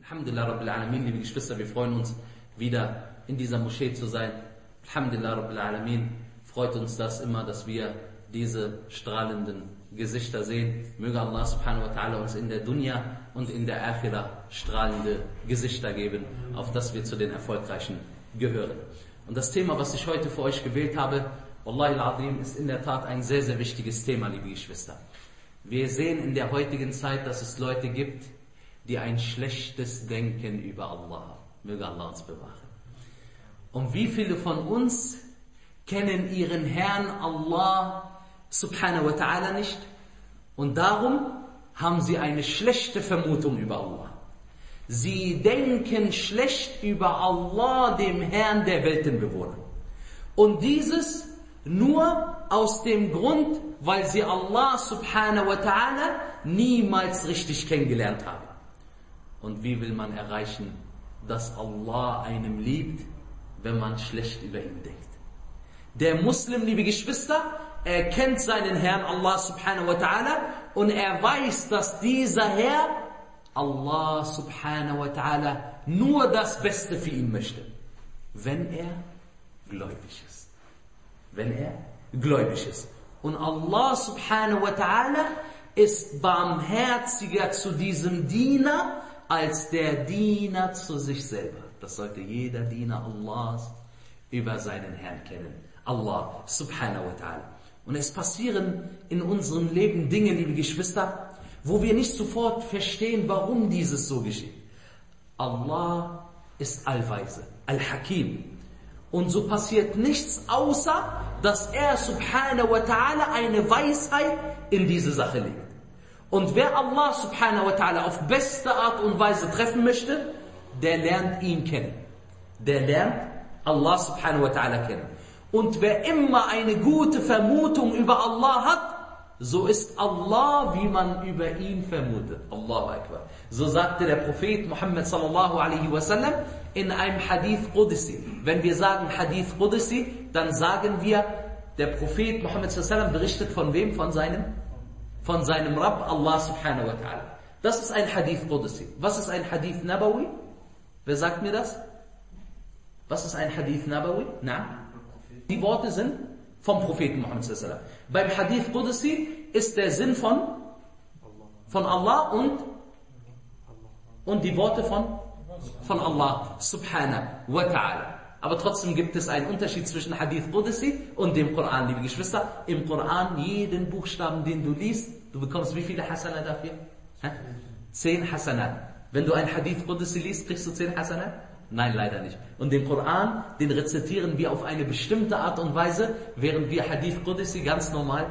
Alhamdulillah Rabbil Alamin, liebe Geschwister, wir freuen uns wieder in dieser Moschee zu sein. Alhamdulillah Rabbil Alamin, freut uns das immer, dass wir diese strahlenden Gesichter sehen. Möge Allah subhanahu wa ta'ala uns in der Dunya und in der Akhirah strahlende Gesichter geben, auf dass wir zu den Erfolgreichen gehören. Und das Thema, was ich heute für euch gewählt habe, Wallahi al-Azim, ist in der Tat ein sehr, sehr wichtiges Thema, liebe Geschwister. Wir sehen in der heutigen Zeit, dass es Leute gibt, die ein schlechtes Denken über Allah haben. Möge Allah uns bewahren. Und wie viele von uns kennen ihren Herrn Allah subhanahu wa ta'ala nicht? Und darum haben sie eine schlechte Vermutung über Allah. Sie denken schlecht über Allah, dem Herrn der Weltenbewohner. Und dieses nur aus dem Grund, weil sie Allah subhanahu wa ta'ala niemals richtig kennengelernt haben. Und wie will man erreichen, dass Allah einem liebt, wenn man schlecht über ihn denkt? Der Muslim, liebe Geschwister, er kennt seinen Herrn Allah subhanahu wa ta'ala und er weiß, dass dieser Herr, Allah subhanahu wa ta'ala, nur das Beste für ihn möchte, wenn er gläubig ist. Wenn er gläubig ist. Und Allah subhanahu wa ta'ala ist barmherziger zu diesem Diener, als der Diener zu sich selber. Das sollte jeder Diener Allahs über seinen Herrn kennen. Allah subhanahu wa ta'ala. Und es passieren in unserem Leben Dinge, liebe Geschwister, wo wir nicht sofort verstehen, warum dieses so geschieht. Allah ist Allweise, Al-Hakim. Und so passiert nichts, außer dass er subhanahu wa ta'ala eine Weisheit in diese Sache legt. Und wer Allah subhanahu wa ta'ala auf beste Art und Weise treffen möchte, der lernt ihn kennen. Der lernt Allah subhanahu wa ta'ala kennen. Und wer immer eine gute Vermutung über Allah hat, so ist Allah, wie man über ihn vermutet. Allahu Akbar. So sagte der Prophet Muhammad sallallahu alaihi wasallam in einem Hadith Qudsi. Wenn wir sagen Hadith Qudsi, dann sagen wir, der Prophet Muhammad sallallahu alaihi wasallam berichtet von wem? Von seinem Rabb, Allah subhanahu wa ta'ala. Das ist ein Hadith Qudsi. Was ist ein Hadith Nabawi? Wer sagt mir das? Was ist ein Hadith Nabawi? Na? Die Worte sind vom Propheten Muhammad sallallahu alaihi wasallam. Beim Hadith Qudsi ist der Sinn von Allah und die Worte von Allah subhanahu wa ta'ala. Aber trotzdem gibt es einen Unterschied zwischen Hadith Qudsi und dem Koran, liebe Geschwister. Im Koran, jeden Buchstaben, den du liest, du bekommst wie viele Hasanat dafür? 10 Hasanat. Wenn du ein Hadith Qudsi liest, kriegst du 10 Hasanat? Nein, leider nicht. Und den Koran, den rezitieren wir auf eine bestimmte Art und Weise, während wir Hadith Qudsi ganz normal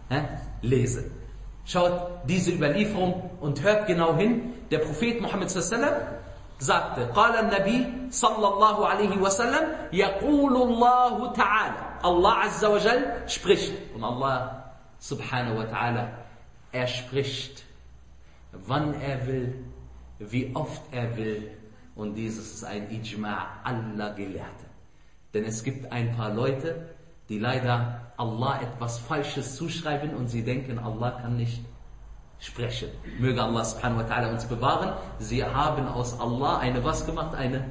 lesen. Schaut diese Überlieferung und hört genau hin. Der Prophet Muhammad sallallahu alaihi wasallam sagte, قال النبي صلى الله عليه وسلم يقول الله تعالى, Allah Azza wa Jal spricht. Und Allah subhanahu wa ta'ala, er spricht, wann er will, wie oft er will. Und dieses ist ein Ijma' aller Gelehrten. Denn es gibt ein paar Leute, die leider Allah etwas Falsches zuschreiben und sie denken, Allah kann nicht sprechen. Möge Allah subhanahu wa ta'ala uns bewahren. Sie haben aus Allah was gemacht?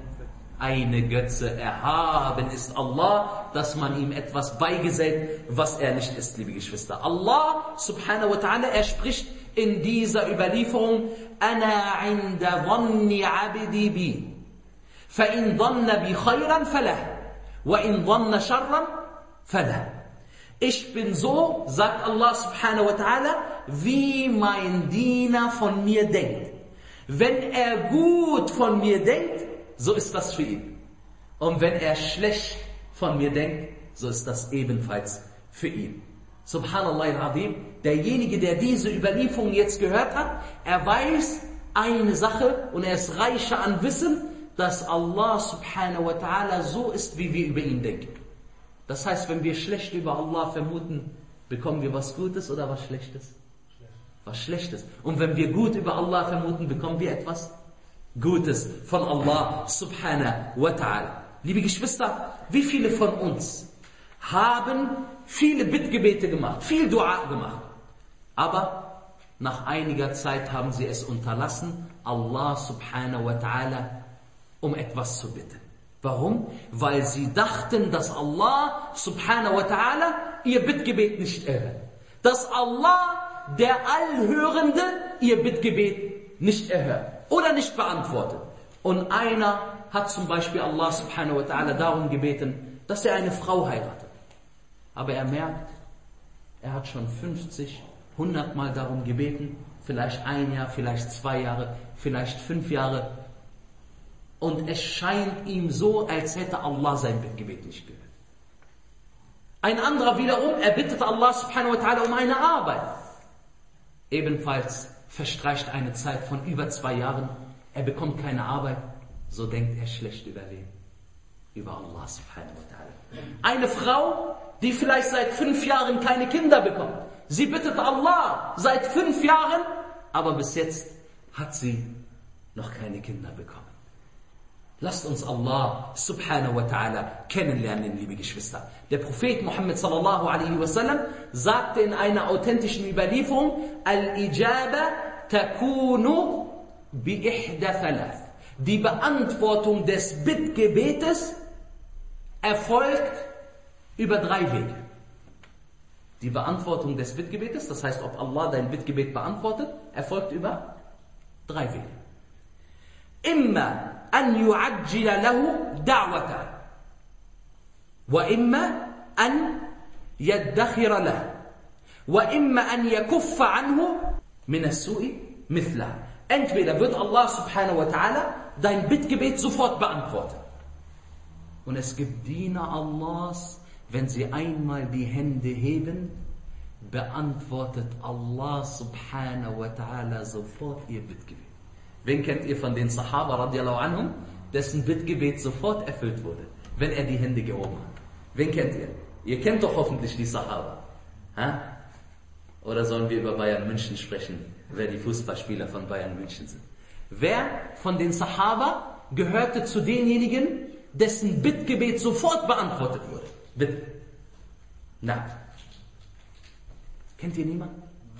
Eine Götze. Erhaben ist Allah, dass man ihm etwas beigesellt, was er nicht ist, liebe Geschwister. Allah subhanahu wa ta'ala, er spricht in dieser Überlieferung, Ana inda dhanni abdi bi, fa in dhanna bi khayran falah, wa in dhanna sharran falah. Ich bin so, sagt Allah subhanahu wa ta'ala, wie mein Diener von mir denkt. Wenn er gut von mir denkt, so ist das für ihn. Und wenn er schlecht von mir denkt, so ist das ebenfalls für ihn. Subhanallah al-Azim, derjenige, der diese Überlieferung jetzt gehört hat, er weiß eine Sache und er ist reicher an Wissen, dass Allah subhanahu wa ta'ala so ist, wie wir über ihn denken. Das heißt, wenn wir schlecht über Allah vermuten, bekommen wir was Gutes oder was Schlechtes? Was Schlechtes. Und wenn wir gut über Allah vermuten, bekommen wir etwas Gutes von Allah subhanahu wa ta'ala. Liebe Geschwister, wie viele von uns haben viele Bittgebete gemacht, viel Dua gemacht, aber nach einiger Zeit haben sie es unterlassen Allah subhanahu wa ta'ala um etwas zu bitten. Warum? Weil sie dachten, dass Allah subhanahu wa ta'ala ihr Bittgebet nicht erhört. Dass Allah, der Allhörende, ihr Bittgebet nicht erhört oder nicht beantwortet. Und einer hat zum Beispiel Allah subhanahu wa ta'ala darum gebeten, dass er eine Frau heiratet. Aber er merkt, er hat schon 50, 100 Mal darum gebeten, vielleicht 1 Jahr, vielleicht 2 Jahre, vielleicht 5 Jahre. Und es scheint ihm so, als hätte Allah sein Bittgebet nicht gehört. Ein anderer wiederum, er bittet Allah subhanahu wa ta'ala um eine Arbeit. Ebenfalls verstreicht eine Zeit von über 2 Jahren, er bekommt keine Arbeit, so denkt er schlecht über wen? Über Allah subhanahu wa ta'ala. Eine Frau, die vielleicht seit 5 Jahren keine Kinder bekommt. Sie bittet Allah seit 5 Jahren, aber bis jetzt hat sie noch keine Kinder bekommen. Lasst uns Allah subhanahu wa ta'ala kennenlernen, liebe Geschwister. Der Prophet Muhammad sallallahu alaihi wasallam sagte in einer authentischen Überlieferung, Al-Ijaba takunu bi ihda thalath. Die Beantwortung des Bittgebetes erfolgt über 3 Wege. Die Beantwortung des Bittgebetes, das heißt, ob Allah dein Bittgebet beantwortet, erfolgt über 3 Wege. Imma an yu'ajjila lahu da'wata wa imma an yaddakhira lahu wa imma an yakuffa anhu min as-su'i mithla. Entweder wird Allah subhanahu wa ta'ala dein Bittgebet sofort beantworten. Und es gibt Diener Allahs, wenn sie einmal die Hände heben, beantwortet Allah subhanahu wa ta'ala sofort ihr Bittgebet. Wen kennt ihr von den Sahaba radiallahu anhum, dessen Bittgebet sofort erfüllt wurde, wenn er die Hände gehoben hat? Wen kennt ihr? Ihr kennt doch hoffentlich die Sahaba. Ha? Oder sollen wir über Bayern München sprechen, wer die Fußballspieler von Bayern München sind? Wer von den Sahaba gehörte zu denjenigen, dessen Bittgebet sofort beantwortet wurde? Bitte. Na. Kennt ihr niemanden?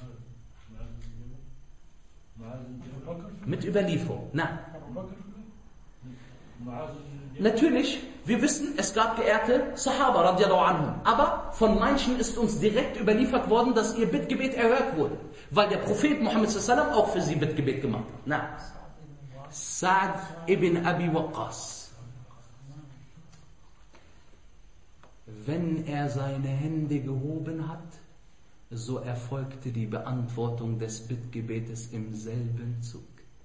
Mit Überlieferung. Na. Natürlich, wir wissen, es gab geehrte Sahaba radiallahu anhum. Aber von manchen ist uns direkt überliefert worden, dass ihr Bittgebet erhört wurde. Weil der Prophet Muhammad sallallahu alaihi wasallam auch für sie Bittgebet gemacht hat. Na. Sa'd ibn Abi Waqqas. Wenn er seine Hände gehoben hat, so erfolgte die Beantwortung des Bittgebetes im selben Zug.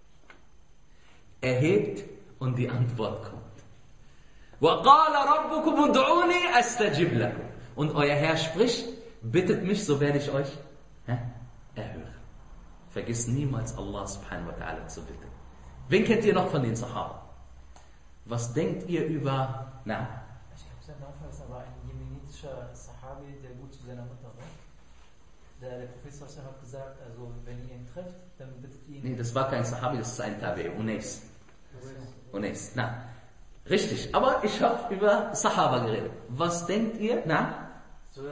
Er hebt und die Antwort kommt. وَقَالَ رَبُّكُمُ ادْعُونِي أَسْتَجِبْ لَكُمْ. Und euer Herr spricht, bittet mich, so werde ich euch erhören. Vergiss niemals Allah subhanahu wa ta'ala zu bitten. Wen kennt ihr noch von den Sahaba? Was denkt ihr über... Na? Ich habe seinen Nachweis, aber ein jemenitischer Sahabi, der gut zu seiner Mutter war. Der Prophet hat gesagt, also wenn ihr ihn trefft, dann bittet ihn... Nee, das war kein Sahabi, das ist ein Tabi, Unais. Unais, na. Richtig, aber ich habe über Sahaba geredet. Was denkt ihr? Na? Zubair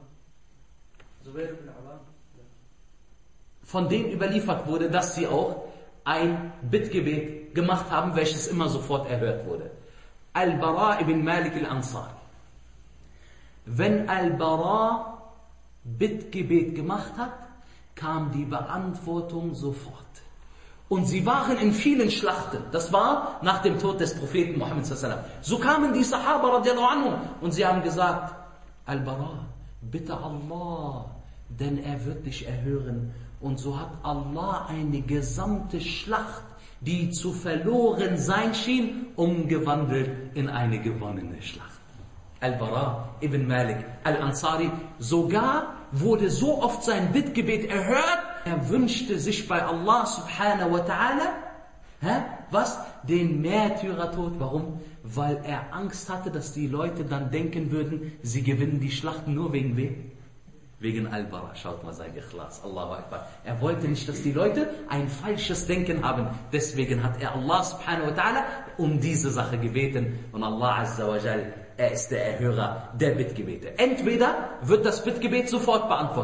bin Awam. Von denen überliefert wurde, dass sie auch ein Bittgebet gemacht haben, welches immer sofort erhört wurde. Al-Bara ibn Malik al-Ansari. Wenn Al-Bara Bittgebet gemacht hat, kam die Beantwortung sofort. Und sie waren in vielen Schlachten. Das war nach dem Tod des Propheten Muhammad sallallahu alaihi wasallam. So kamen die Sahaba radiallahu anhum und sie haben gesagt, Al-Bara, bitte Allah, denn er wird dich erhören. Und so hat Allah eine gesamte Schlacht, die zu verloren sein schien, umgewandelt in eine gewonnene Schlacht. Al-Bara ibn Malik al-Ansari, sogar wurde so oft sein Bittgebet erhört, er wünschte sich bei Allah subhanahu wa ta'ala, was? Den Märtyrertod. Warum? Weil er Angst hatte, dass die Leute dann denken würden, sie gewinnen die Schlachten nur wegen wem? Wegen Al-Bara. Schaut mal sein Ikhlas. Allahu Akbar. Er wollte nicht, dass die Leute ein falsches Denken haben. Deswegen hat er Allah subhanahu wa ta'ala um diese Sache gebeten. Und Allah azza wa jal, er ist der Erhörer der Bittgebete. Entweder wird das Bittgebet sofort beantwortet.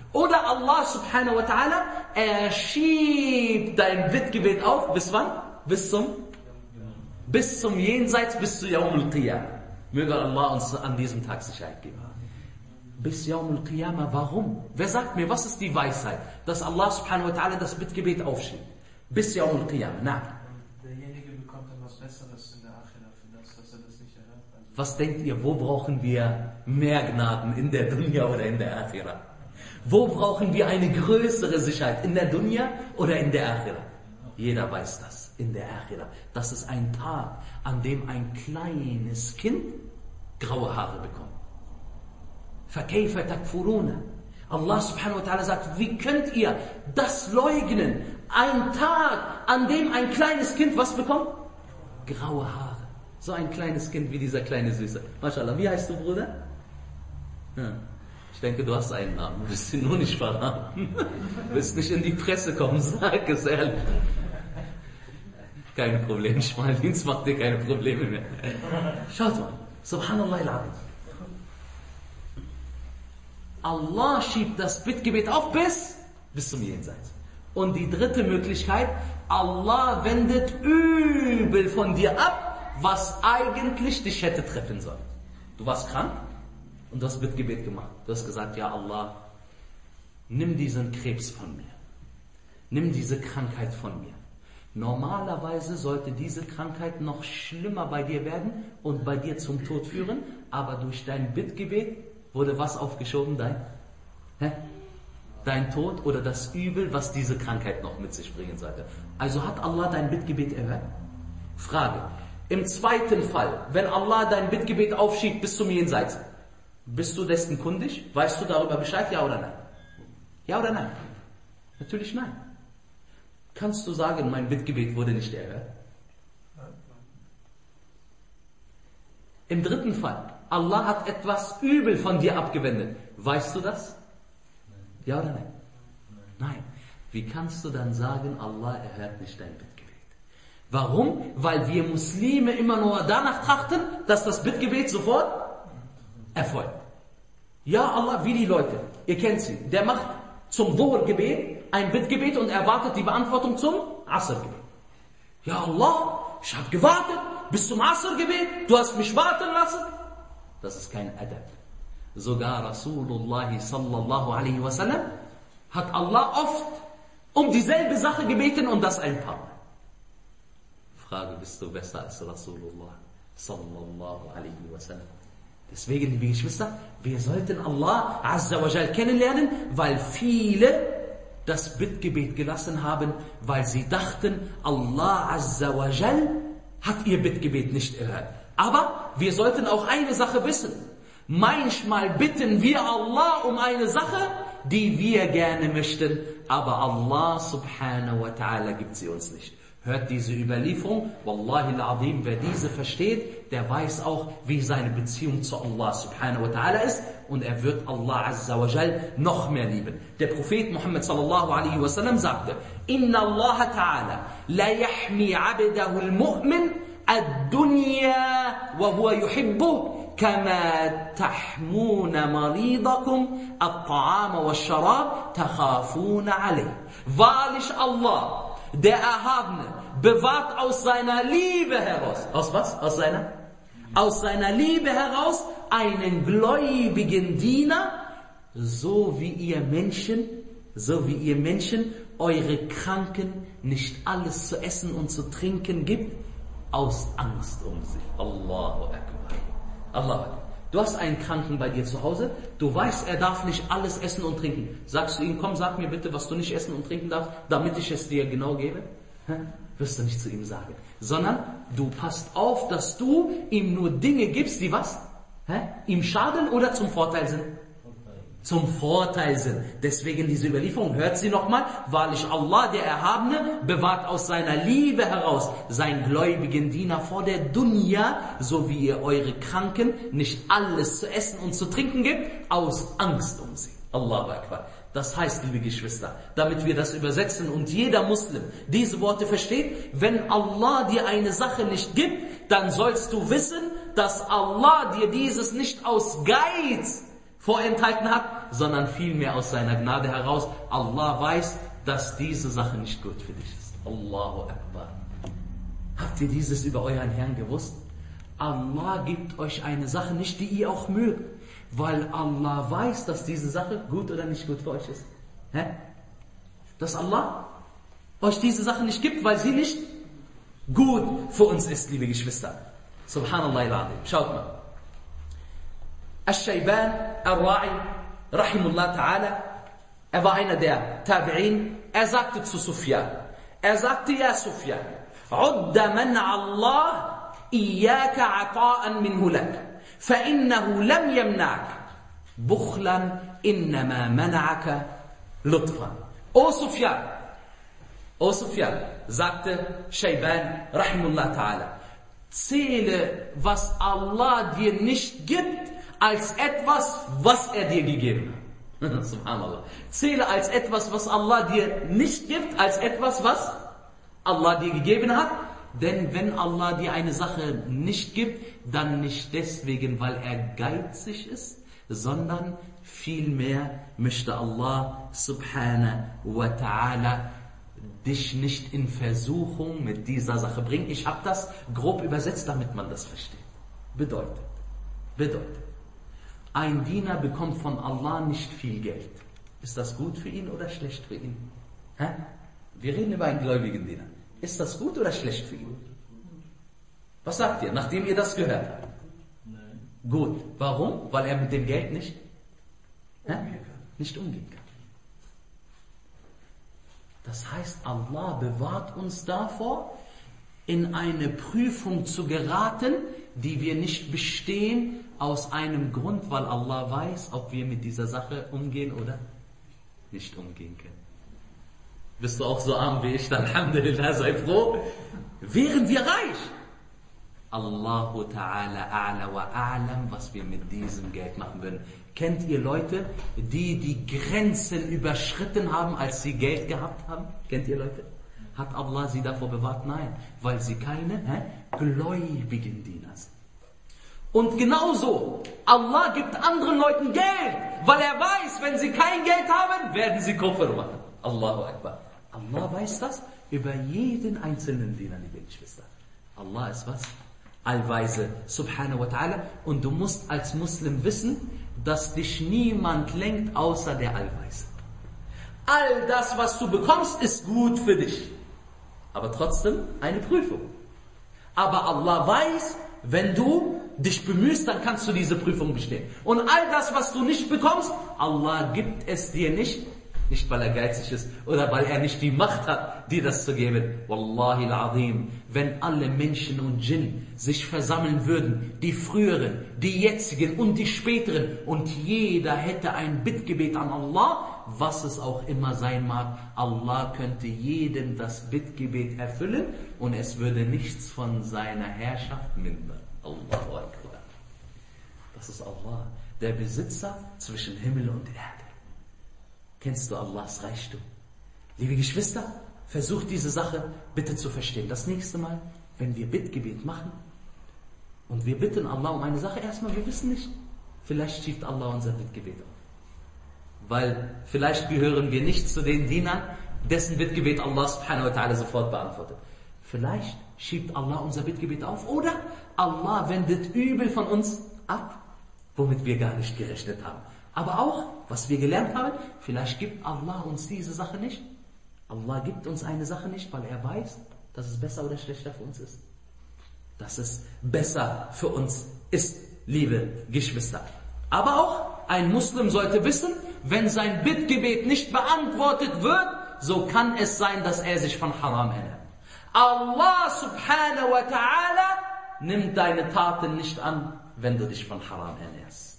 Oder Allah subhanahu wa ta'ala, er schiebt dein Bittgebet auf. Bis wann? Bis zum Jenseits, bis zu Yawm al-Qiyamah. Möge Allah uns an diesem Tag Sicherheit geben. Bis Yawm al-Qiyamah, warum? Wer sagt mir, was ist die Weisheit, dass Allah subhanahu wa ta'ala das Bittgebet aufschiebt? Bis Yawm al-Qiyamah, na. Derjenige bekommt dann was Besseres in der Akhira für das, dass er das nicht erhört. Also Was denkt ihr, wo brauchen wir mehr Gnaden? In der Dunya oder in der Akhira? Wo brauchen wir eine größere Sicherheit? In der Dunya oder in der Akhira? Jeder weiß das, in der Akhira. Das ist ein Tag, an dem ein kleines Kind graue Haare bekommt. فَكَيْفَ تَكْفُرُونَ Allah subhanahu wa ta'ala sagt, wie könnt ihr das leugnen? Ein Tag, an dem ein kleines Kind was bekommt? Graue Haare. So ein kleines Kind wie dieser kleine Süße. MashaAllah, wie heißt du, Bruder? Ja. Ich denke, du hast einen Namen, du wirst ihn nur nicht verraten. Du wirst nicht in die Presse kommen, sag es ehrlich. Kein Problem, Schmaldienst macht dir keine Probleme mehr. Schaut mal, Subhanallah al-Azim. Allah schiebt das Bittgebet auf bis zum Jenseits. Und die dritte Möglichkeit, Allah wendet übel von dir ab, was eigentlich dich hätte treffen sollen. Du warst krank und du hast Bittgebet gemacht. Du hast gesagt, ja Allah, nimm diesen Krebs von mir. Nimm diese Krankheit von mir. Normalerweise sollte diese Krankheit noch schlimmer bei dir werden und bei dir zum Tod führen, aber durch dein Bittgebet wurde was aufgeschoben? Dein Tod oder das Übel, was diese Krankheit noch mit sich bringen sollte. Also hat Allah dein Bittgebet erhört? Frage. Im zweiten Fall, wenn Allah dein Bittgebet aufschiebt bis zum Jenseits, bist du dessen kundig? Weißt du darüber Bescheid? Ja oder nein? Ja oder nein? Natürlich nein. Kannst du sagen, mein Bittgebet wurde nicht erhört? Im dritten Fall, Allah hat etwas übel von dir abgewendet. Weißt du das? Ja oder nein? Nein. Wie kannst du dann sagen, Allah erhört nicht dein Bittgebet? Warum? Weil wir Muslime immer nur danach trachten, dass das Bittgebet sofort erfolgt. Ja, Allah, wie die Leute. Ihr kennt sie. Der macht zum Dhuhr-Gebet ein Bittgebet und erwartet die Beantwortung zum Asr-Gebet. Ja, Allah, ich habe gewartet bis zum Asr-Gebet. Du hast mich warten lassen. Das ist kein Adab. Sogar Rasulullah sallallahu alaihi wasallam hat Allah oft um dieselbe Sache gebeten und das ein paar Mal. Frage, bist du besser als Rasulullah sallallahu alaihi wasallam? Deswegen, liebe Geschwister, wir sollten Allah azza wa jal kennenlernen, weil viele das Bittgebet gelassen haben, weil sie dachten, Allah azza wa jal hat ihr Bittgebet nicht erhört. Aber wir sollten auch eine Sache wissen. Manchmal bitten wir Allah um eine Sache, die wir gerne möchten, aber Allah subhanahu wa ta'ala gibt sie uns nicht. Hört diese Überlieferung, Wallahi al-Azim, wer diese versteht, der weiß auch, wie seine Beziehung zu Allah subhanahu wa ta'ala ist und er wird Allah azza wa jal noch mehr lieben. Der Prophet Muhammad sallallahu alaihi wasallam sagte, Inna Allah ta'ala la yahmi abdahu al-mu'min ad-dunya wa huwa yuhibbuh كما تحمون مريضكم الطعام والشراب تخافون عليه. Wahrlich Allah, der Erhabene, bewahrt aus seiner Liebe heraus. Aus was? Aus seiner Liebe heraus einen gläubigen Diener, so wie ihr Menschen eure Kranken nicht alles zu essen und zu trinken gibt, aus Angst um sie. Allahu Akbar. Allah. Du hast einen Kranken bei dir zu Hause, du weißt, er darf nicht alles essen und trinken. Sagst du ihm, komm, sag mir bitte, was du nicht essen und trinken darfst, damit ich es dir genau gebe? Wirst du nicht zu ihm sagen. Sondern du passt auf, dass du ihm nur Dinge gibst, die was? Ihm schaden oder zum Vorteil sind? Zum Vorteil sind. Deswegen diese Überlieferung, hört sie nochmal. Wahrlich Allah, der Erhabene, bewahrt aus seiner Liebe heraus seinen gläubigen Diener vor der Dunya, so wie ihr eure Kranken nicht alles zu essen und zu trinken gibt, aus Angst um sie. Allahu Akbar. Das heißt, liebe Geschwister, damit wir das übersetzen und jeder Muslim diese Worte versteht, wenn Allah dir eine Sache nicht gibt, dann sollst du wissen, dass Allah dir dieses nicht aus Geiz vorenthalten hat, sondern vielmehr aus seiner Gnade heraus. Allah weiß, dass diese Sache nicht gut für dich ist. Allahu Akbar. Habt ihr dieses über euren Herrn gewusst? Allah gibt euch eine Sache nicht, die ihr auch mögt, weil Allah weiß, dass diese Sache gut oder nicht gut für euch ist. Dass Allah euch diese Sache nicht gibt, weil sie nicht gut für uns ist, liebe Geschwister. Subhanallah al-Azim. Schaut mal. Al-Shayban al-Ra'i, rahimullah ta'ala, er war einer der Tabi'in, er sagte zu Sufyan, er sagte, ja Sufyan, Udda man'a Allah iyaka ata'an minhu lak, فإنه لم يمنعك بخلا إنما منعك لطفا. O Sufyan, sagte Shayban, rahimullah ta'ala, zähle, was Allah dir nicht gibt, als etwas, was er dir gegeben hat. Subhanallah. Zähle als etwas, was Allah dir nicht gibt, als etwas, was Allah dir gegeben hat. Denn wenn Allah dir eine Sache nicht gibt, dann nicht deswegen, weil er geizig ist, sondern vielmehr möchte Allah subhanahu wa ta'ala dich nicht in Versuchung mit dieser Sache bringen. Ich habe das grob übersetzt, damit man das versteht. Bedeutet, ein Diener bekommt von Allah nicht viel Geld. Ist das gut für ihn oder schlecht für ihn? Wir reden über einen gläubigen Diener. Ist das gut oder schlecht für ihn? Was sagt ihr, nachdem ihr das gehört habt? Nein. Gut. Warum? Weil er mit dem Geld nicht umgehen kann. Das heißt, Allah bewahrt uns davor, in eine Prüfung zu geraten, die wir nicht bestehen, aus einem Grund, weil Allah weiß, ob wir mit dieser Sache umgehen oder nicht umgehen können. Bist du auch so arm wie ich, dann Alhamdulillah, sei froh. Wären wir reich? Allahu Ta'ala a'la wa a'lam, was wir mit diesem Geld machen würden. Kennt ihr Leute, die Grenzen überschritten haben, als sie Geld gehabt haben? Kennt ihr Leute? Hat Allah sie davor bewahrt? Nein, weil sie keine gläubigen Diener sind. Und genauso, Allah gibt anderen Leuten Geld, weil er weiß, wenn sie kein Geld haben, werden sie Kufr machen. Allahu Akbar. Allah weiß das über jeden einzelnen Diener, liebe Geschwister. Allah ist was? Allweise, subhanahu wa ta'ala. Und du musst als Muslim wissen, dass dich niemand lenkt, außer der Allweise. All das, was du bekommst, ist gut für dich. Aber trotzdem eine Prüfung. Aber Allah weiß, wenn du dich bemühst, dann kannst du diese Prüfung bestehen. Und all das, was du nicht bekommst, Allah gibt es dir nicht. Nicht, weil er geizig ist oder weil er nicht die Macht hat, dir das zu geben. Wallahi al-Azim, wenn alle Menschen und Djinn sich versammeln würden, die früheren, die jetzigen und die späteren, und jeder hätte ein Bittgebet an Allah, was es auch immer sein mag, Allah könnte jedem das Bittgebet erfüllen und es würde nichts von seiner Herrschaft mindern. Allahu Akbar. Das ist Allah, der Besitzer zwischen Himmel und Erde. Kennst du Allahs Reichtum? Liebe Geschwister, versucht diese Sache bitte zu verstehen. Das nächste Mal, wenn wir Bittgebet machen und wir bitten Allah um eine Sache, erstmal, wir wissen nicht, vielleicht schiebt Allah unser Bittgebet auf. Weil vielleicht gehören wir nicht zu den Dienern, dessen Bittgebet Allah subhanahu wa ta'ala sofort beantwortet. Vielleicht schiebt Allah unser Bittgebet auf oder Allah wendet übel von uns ab, womit wir gar nicht gerechnet haben. Aber auch, was wir gelernt haben, vielleicht gibt Allah uns diese Sache nicht. Allah gibt uns eine Sache nicht, weil er weiß, dass es besser oder schlechter für uns ist. Dass es besser für uns ist, liebe Geschwister. Aber auch, ein Muslim sollte wissen, wenn sein Bittgebet nicht beantwortet wird, so kann es sein, dass er sich von Haram ernährt. Allah subhanahu wa ta'ala nimmt deine Taten nicht an, wenn du dich von Haram ernährst.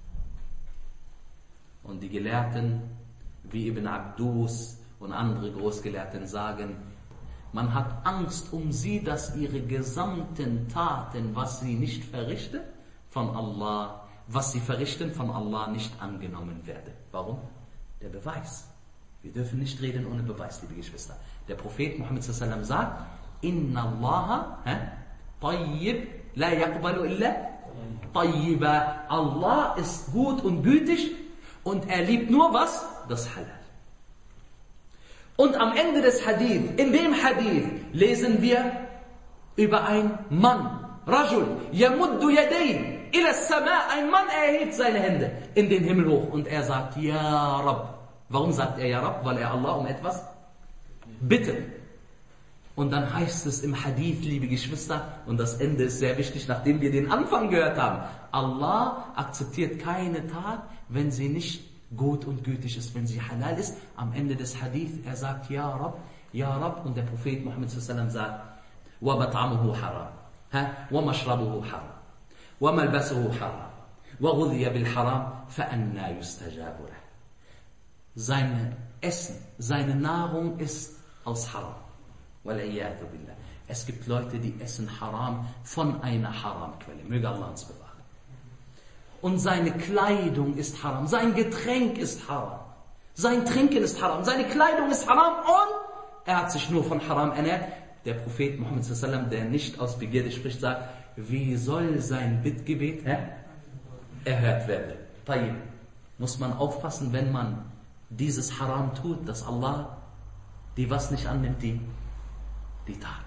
Und die Gelehrten, wie Ibn Abdus und andere Großgelehrten sagen, man hat Angst um sie, dass ihre gesamten Taten, was sie nicht verrichten, von Allah, was sie verrichten, von Allah nicht angenommen werden. Warum? Der Beweis. Wir dürfen nicht reden ohne Beweis, liebe Geschwister. Der Prophet Muhammad sallallahu alaihi wasallam sagt, Inna Allaha tayyib la yaqbalu illa tayyiba. Allah ist gut und gütig Und er liebt nur was? Das Halal. Und am Ende des Hadith, in dem Hadith, lesen wir über einen Mann, Rajul, yamuddu yadayhi ila as-sama', ein Mann erhebt seine Hände in den Himmel hoch und er sagt, Ja Rabb. Warum sagt er Ja Rabb? Weil er Allah um etwas bittet. Und dann heißt es im Hadith, liebe Geschwister, und das Ende ist sehr wichtig, nachdem wir den Anfang gehört haben, Allah akzeptiert keine Tat, wenn sie nicht gut und gütig ist, wenn sie halal ist. Am Ende des Hadith, er sagt Ja Rabb, und der Prophet Muhammad sallallahu alaihi wasallam sagt, وَمَطْعَمُهُ حَرَامٌ وَمَشْرَبُهُ حَرَامٌ وَمَلْبَسُهُ حَرَامٌ وَغُذِيَ بِالْحَرَامِ فَأَنَّى يُسْتَجَابُ لَهُ. Sein Essen, seine Nahrung ist aus Haram. وَالْعِيَاذُ بِاللَّهِ. Es gibt Leute, die essen Haram von einer Haramquelle. Möge Allah uns bewahren. Und seine Kleidung ist Haram, sein Getränk ist Haram, sein Trinken ist Haram, seine Kleidung ist Haram und er hat sich nur von Haram ernährt. Der Prophet Muhammad sallallahu alaihi wasallam, der nicht aus Begierde spricht, sagt, wie soll sein Bittgebet erhört werden? Tayyib. Muss man aufpassen, wenn man dieses Haram tut, dass Allah die was nicht annimmt, die Tat.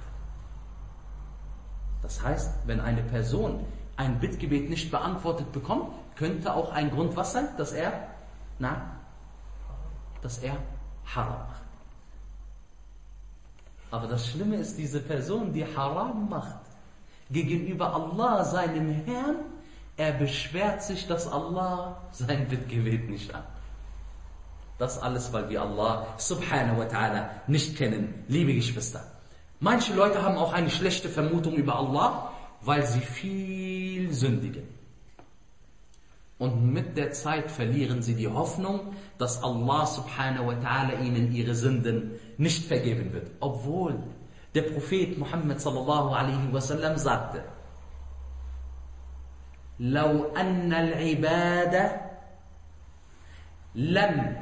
Das heißt, wenn eine Person ein Bittgebet nicht beantwortet bekommt, könnte auch ein Grund was sein, dass er Haram macht. Aber das Schlimme ist, diese Person, die Haram macht, gegenüber Allah, seinem Herrn, er beschwert sich, dass Allah sein Bittgebet nicht annimmt. Das alles, weil wir Allah subhanahu wa ta'ala nicht kennen, liebe Geschwister. Manche Leute haben auch eine schlechte Vermutung über Allah, weil sie viel sündigen. Und mit der Zeit verlieren sie die Hoffnung, dass Allah subhanahu wa ta'ala ihnen ihre Sünden nicht vergeben wird. Obwohl der Prophet Muhammad sallallahu alaihi wasallam sagte, لو أن العباد لم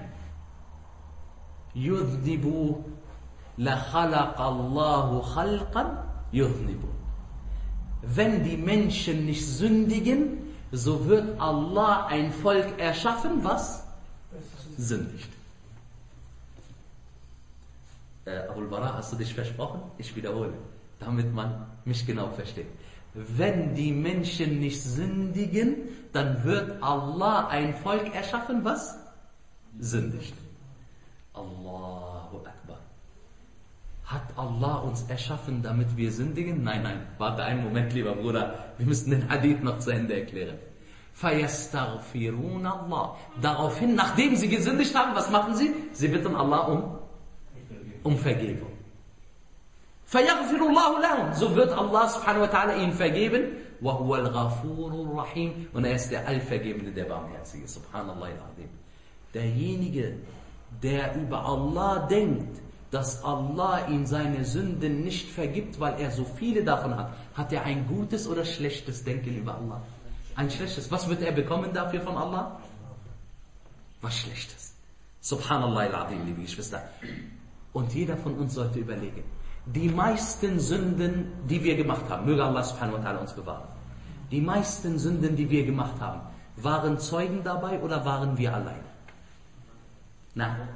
يذنبوا لخلق الله خلقا يذنبوا. Wenn die Menschen nicht sündigen, so wird Allah ein Volk erschaffen, was sündigt. Abul Bara, hast du dich versprochen? Ich wiederhole, damit man mich genau versteht. Wenn die Menschen nicht sündigen, dann wird Allah ein Volk erschaffen, was sündigt. Allahu Akbar. Hat Allah uns erschaffen, damit wir sündigen? Nein, warte einen Moment, lieber Bruder. Wir müssen den Hadith noch zu Ende erklären. فَيَسْتَغْفِرُونَ اللَّهِ. Daraufhin, nachdem sie gesündigt haben, was machen sie? Sie bitten Allah um Vergebung. فَيَغْفِرُ اللَّهُ لَهُمْ. So wird Allah subhanahu wa ta'ala ihnen vergeben. وَهُوَ الْغَفُورُ الرَّحِيمُ. Und er ist der Allvergebende, der Barmherzige. Subhanallah al-Azim. Derjenige, der über Allah denkt, dass Allah ihm seine Sünden nicht vergibt, weil er so viele davon hat, hat er ein gutes oder schlechtes Denken über Allah? Ein schlechtes. Was wird er bekommen dafür von Allah? Was Schlechtes. Subhanallah al-Azim, liebe Geschwister. Und jeder von uns sollte überlegen, die meisten Sünden, die wir gemacht haben, möge Allah subhanahu wa ta'ala uns bewahren, die meisten Sünden, die wir gemacht haben, waren Zeugen dabei oder waren wir alleine? Nein.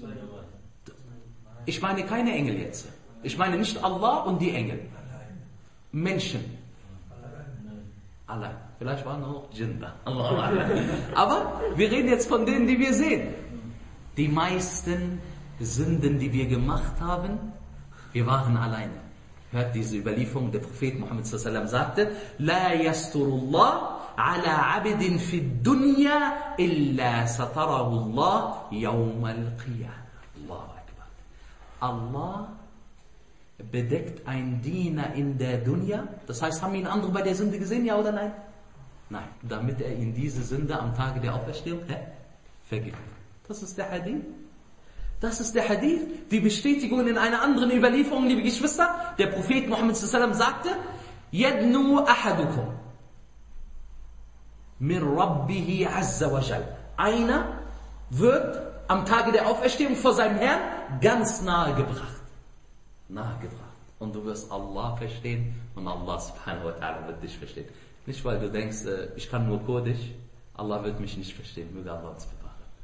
Ich meine keine Engel jetzt. Ich meine nicht Allah und die Engel. Menschen. Allein. Vielleicht waren auch Djinn da. Aber wir reden jetzt von denen, die wir sehen. Die meisten Sünden, die wir gemacht haben, wir waren alleine. Hört diese Überlieferung, der Prophet Muhammad sallallahu alaihi wasallam sagte, لا يستر الله على عبد في الدنيا إلا ستره الله يوم القيامة. الله أكبر. Allah bedeckt einen Diener in der Dunya. Das heißt, haben ihn andere bei der Sünde gesehen, ja oder nein? Nein, damit er ihn diese Sünde am Tage der Auferstehung vergibt. Das ist der Hadith. Das ist der Hadith. Die Bestätigung in einer anderen Überlieferung, liebe Geschwister. Der Prophet Muhammad sallallahu alaihi wasallam sagte, يَدْنُوا أَحَدُكُمْ مِنْ رَبِّهِ عَزَّ وَجَلَّ. Einer wird am Tage der Auferstehung vor seinem Herrn ganz nahe gebracht. Und du wirst Allah verstehen und Allah subhanahu wa ta'ala wird dich verstehen. Nicht weil du denkst, ich kann nur Kurdisch, Allah wird mich nicht verstehen. Möge Allah uns bewahren.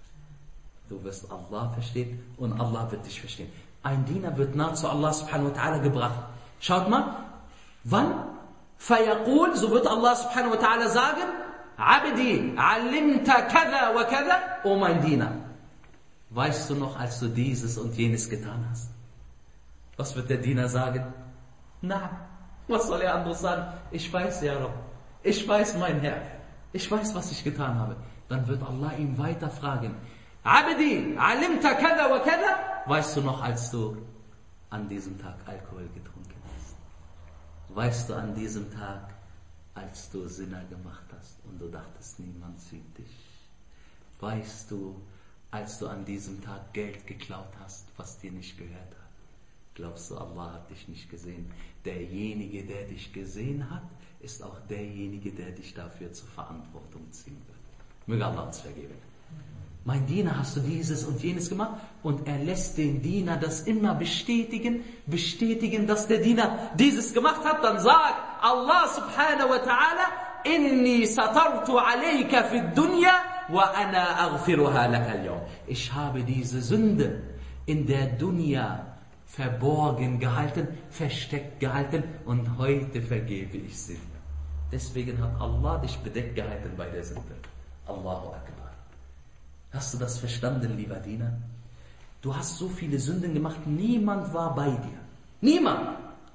Du wirst Allah verstehen und Allah wird dich verstehen. Ein Diener wird nah zu Allah subhanahu wa ta'ala gebracht. Schaut mal, wann? فَيَقُولُ, so wird Allah subhanahu wa ta'ala sagen, عَبْدِي عَلِّمْتَ كَذَا وَكَذَا, O mein Diener, weißt du noch, als du dieses und jenes getan hast? Was wird der Diener sagen? Na, was soll er anderes sagen? Ich weiß, ja Rabb, ich weiß, mein Herr, ich weiß, was ich getan habe. Dann wird Allah ihn weiter fragen, عَبْدِي عَلِّمْتَ كَذَا وَكَذَا, weißt du noch, als du an diesem Tag Alkohol getrunken hast? Weißt du an diesem Tag, als du Sinner gemacht hast und du dachtest, niemand sieht dich? Weißt du, als du an diesem Tag Geld geklaut hast, was dir nicht gehört hat? Glaubst du, Allah hat dich nicht gesehen? Derjenige, der dich gesehen hat, ist auch derjenige, der dich dafür zur Verantwortung ziehen wird. Möge Allah uns vergeben. Mein Diener, hast du dieses und jenes gemacht? Und er lässt den Diener das immer bestätigen, dass der Diener dieses gemacht hat. Dann sagt Allah subhanahu wa ta'ala, Inni satartu alayka fid dunya wa ana aghfiruha laka al-yawm. Ich habe diese Sünde in der Dunya verborgen gehalten, versteckt gehalten und heute vergebe ich sie. Deswegen hat Allah dich bedeckt gehalten bei der Sünde. Allahu Akbar. Hast du das verstanden, lieber Diener? Du hast so viele Sünden gemacht, niemand war bei dir. Niemand!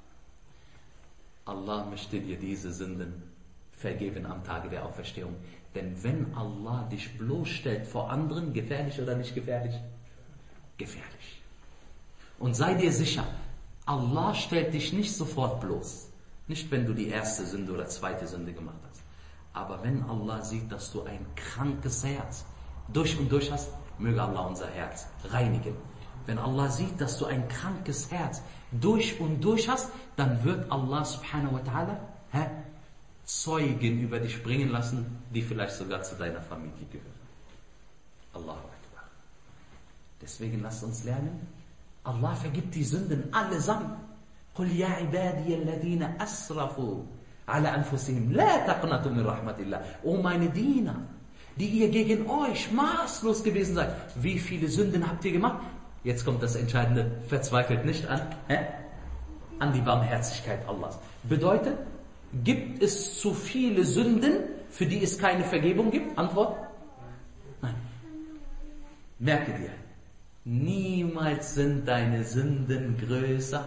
Allah möchte dir diese Sünden vergeben am Tage der Auferstehung. Denn wenn Allah dich bloßstellt vor anderen, gefährlich oder nicht gefährlich? Gefährlich. Und sei dir sicher, Allah stellt dich nicht sofort bloß. Nicht, wenn du die erste Sünde oder zweite Sünde gemacht hast. Aber wenn Allah sieht, dass du ein krankes Herz durch und durch hast, möge Allah unser Herz reinigen. Wenn Allah sieht, dass du ein krankes Herz durch und durch hast, dann wird Allah subhanahu wa ta'ala Zeugen über dich bringen lassen, die vielleicht sogar zu deiner Familie gehören. Allahu Akbar. Deswegen lasst uns lernen, Allah vergibt die Sünden allesamt. قُلْ يَا عِبَادِيَ الَّذِينَ أَسْرَفُوا عَلَى أَنفُسِهِمْ لَا تَقْنَطُوا مِنْ رَحْمَةِ اللَّهِ. O meine Diener, die ihr gegen euch maßlos gewesen seid. Wie viele Sünden habt ihr gemacht? Jetzt kommt das Entscheidende, verzweifelt nicht an die Barmherzigkeit Allahs. Bedeutet, gibt es zu viele Sünden, für die es keine Vergebung gibt? Antwort? Nein. Merke dir, niemals sind deine Sünden größer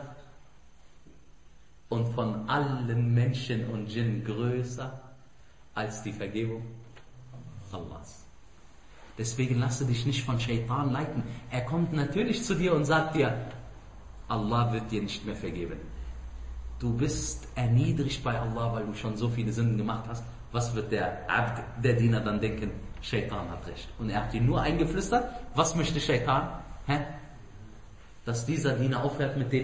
und von allen Menschen und Djinn größer als die Vergebung Allahs. Deswegen lasse dich nicht von Shaitan leiten. Er kommt natürlich zu dir und sagt dir, Allah wird dir nicht mehr vergeben. Du bist erniedrigt bei Allah, weil du schon so viele Sünden gemacht hast. Was wird der Abd, der Diener dann denken? Shaitan hat recht. Und er hat dir nur eingeflüstert. Was möchte Shaitan? Dass dieser Diener aufhört mit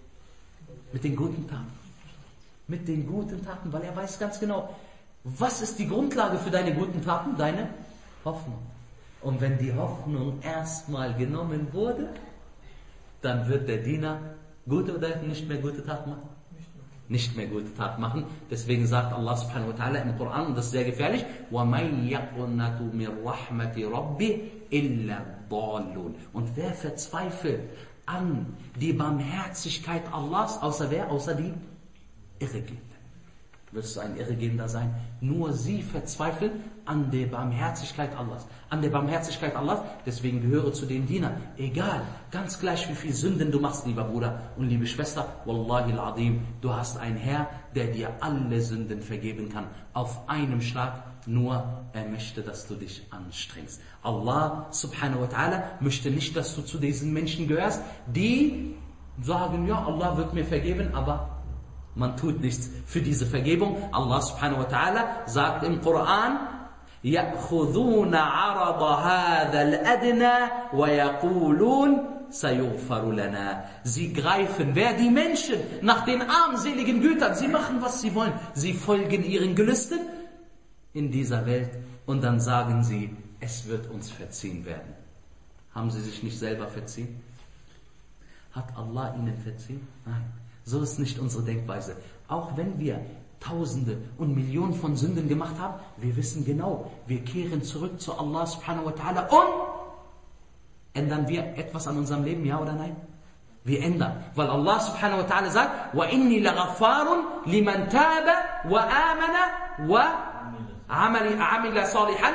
den guten Taten. Mit den guten Taten, weil er weiß ganz genau, was ist die Grundlage für deine guten Taten? Deine Hoffnung. Und wenn die Hoffnung erstmal genommen wurde, dann wird der Diener gute oder nicht mehr gute Taten machen? Nicht mehr gute Taten machen. Deswegen sagt Allah subhanahu wa ta'ala im Koran, und das ist sehr gefährlich, وَمَنْ يَقْنَتُ مِنْ رَحْمَةِ رَبِّهِ إِلَّا الضَّالُّونَ. Und wer verzweifelt an die Barmherzigkeit Allahs, außer wer? Außer die Irregehenden. Willst du ein Irregehender sein? Nur sie verzweifeln an der Barmherzigkeit Allahs. An der Barmherzigkeit Allahs, deswegen gehöre zu den Dienern. Egal, ganz gleich wie viel Sünden du machst, lieber Bruder und liebe Schwester. Wallahi al-Azim, du hast einen Herr, der dir alle Sünden vergeben kann. Auf einem Schlag, nur er möchte, dass du dich anstrengst. Allah subhanahu wa ta'ala möchte nicht, dass du zu diesen Menschen gehörst, die sagen, ja, Allah wird mir vergeben, aber man tut nichts für diese Vergebung. Allah subhanahu wa ta'ala sagt im Koran, يَأْخُذُونَ عَرَضَ هَذَا الْأَدْنَى وَيَقُولُونَ سَيُغْفَرُ لَنَا. Sie greifen, wer? Die Menschen, nach den armseligen Gütern. Sie machen, was sie wollen. Sie folgen ihren Gelüsten in dieser Welt und dann sagen sie, es wird uns verziehen werden. Haben sie sich nicht selber verziehen? Hat Allah ihnen verziehen? Nein. So ist nicht unsere Denkweise. Auch wenn wir Tausende und Millionen von Sünden gemacht haben, wir wissen genau, wir kehren zurück zu Allah subhanahu wa ta'ala und Ändern wir etwas an unserem Leben, ja oder nein? Wir ändern. Weil Allah subhanahu wa ta'ala sagt, وَإِنِّي لَغَفَّارٌ لِمَنْ تَابَ وَآمَنَ وَعَمِلَ صَالِحًا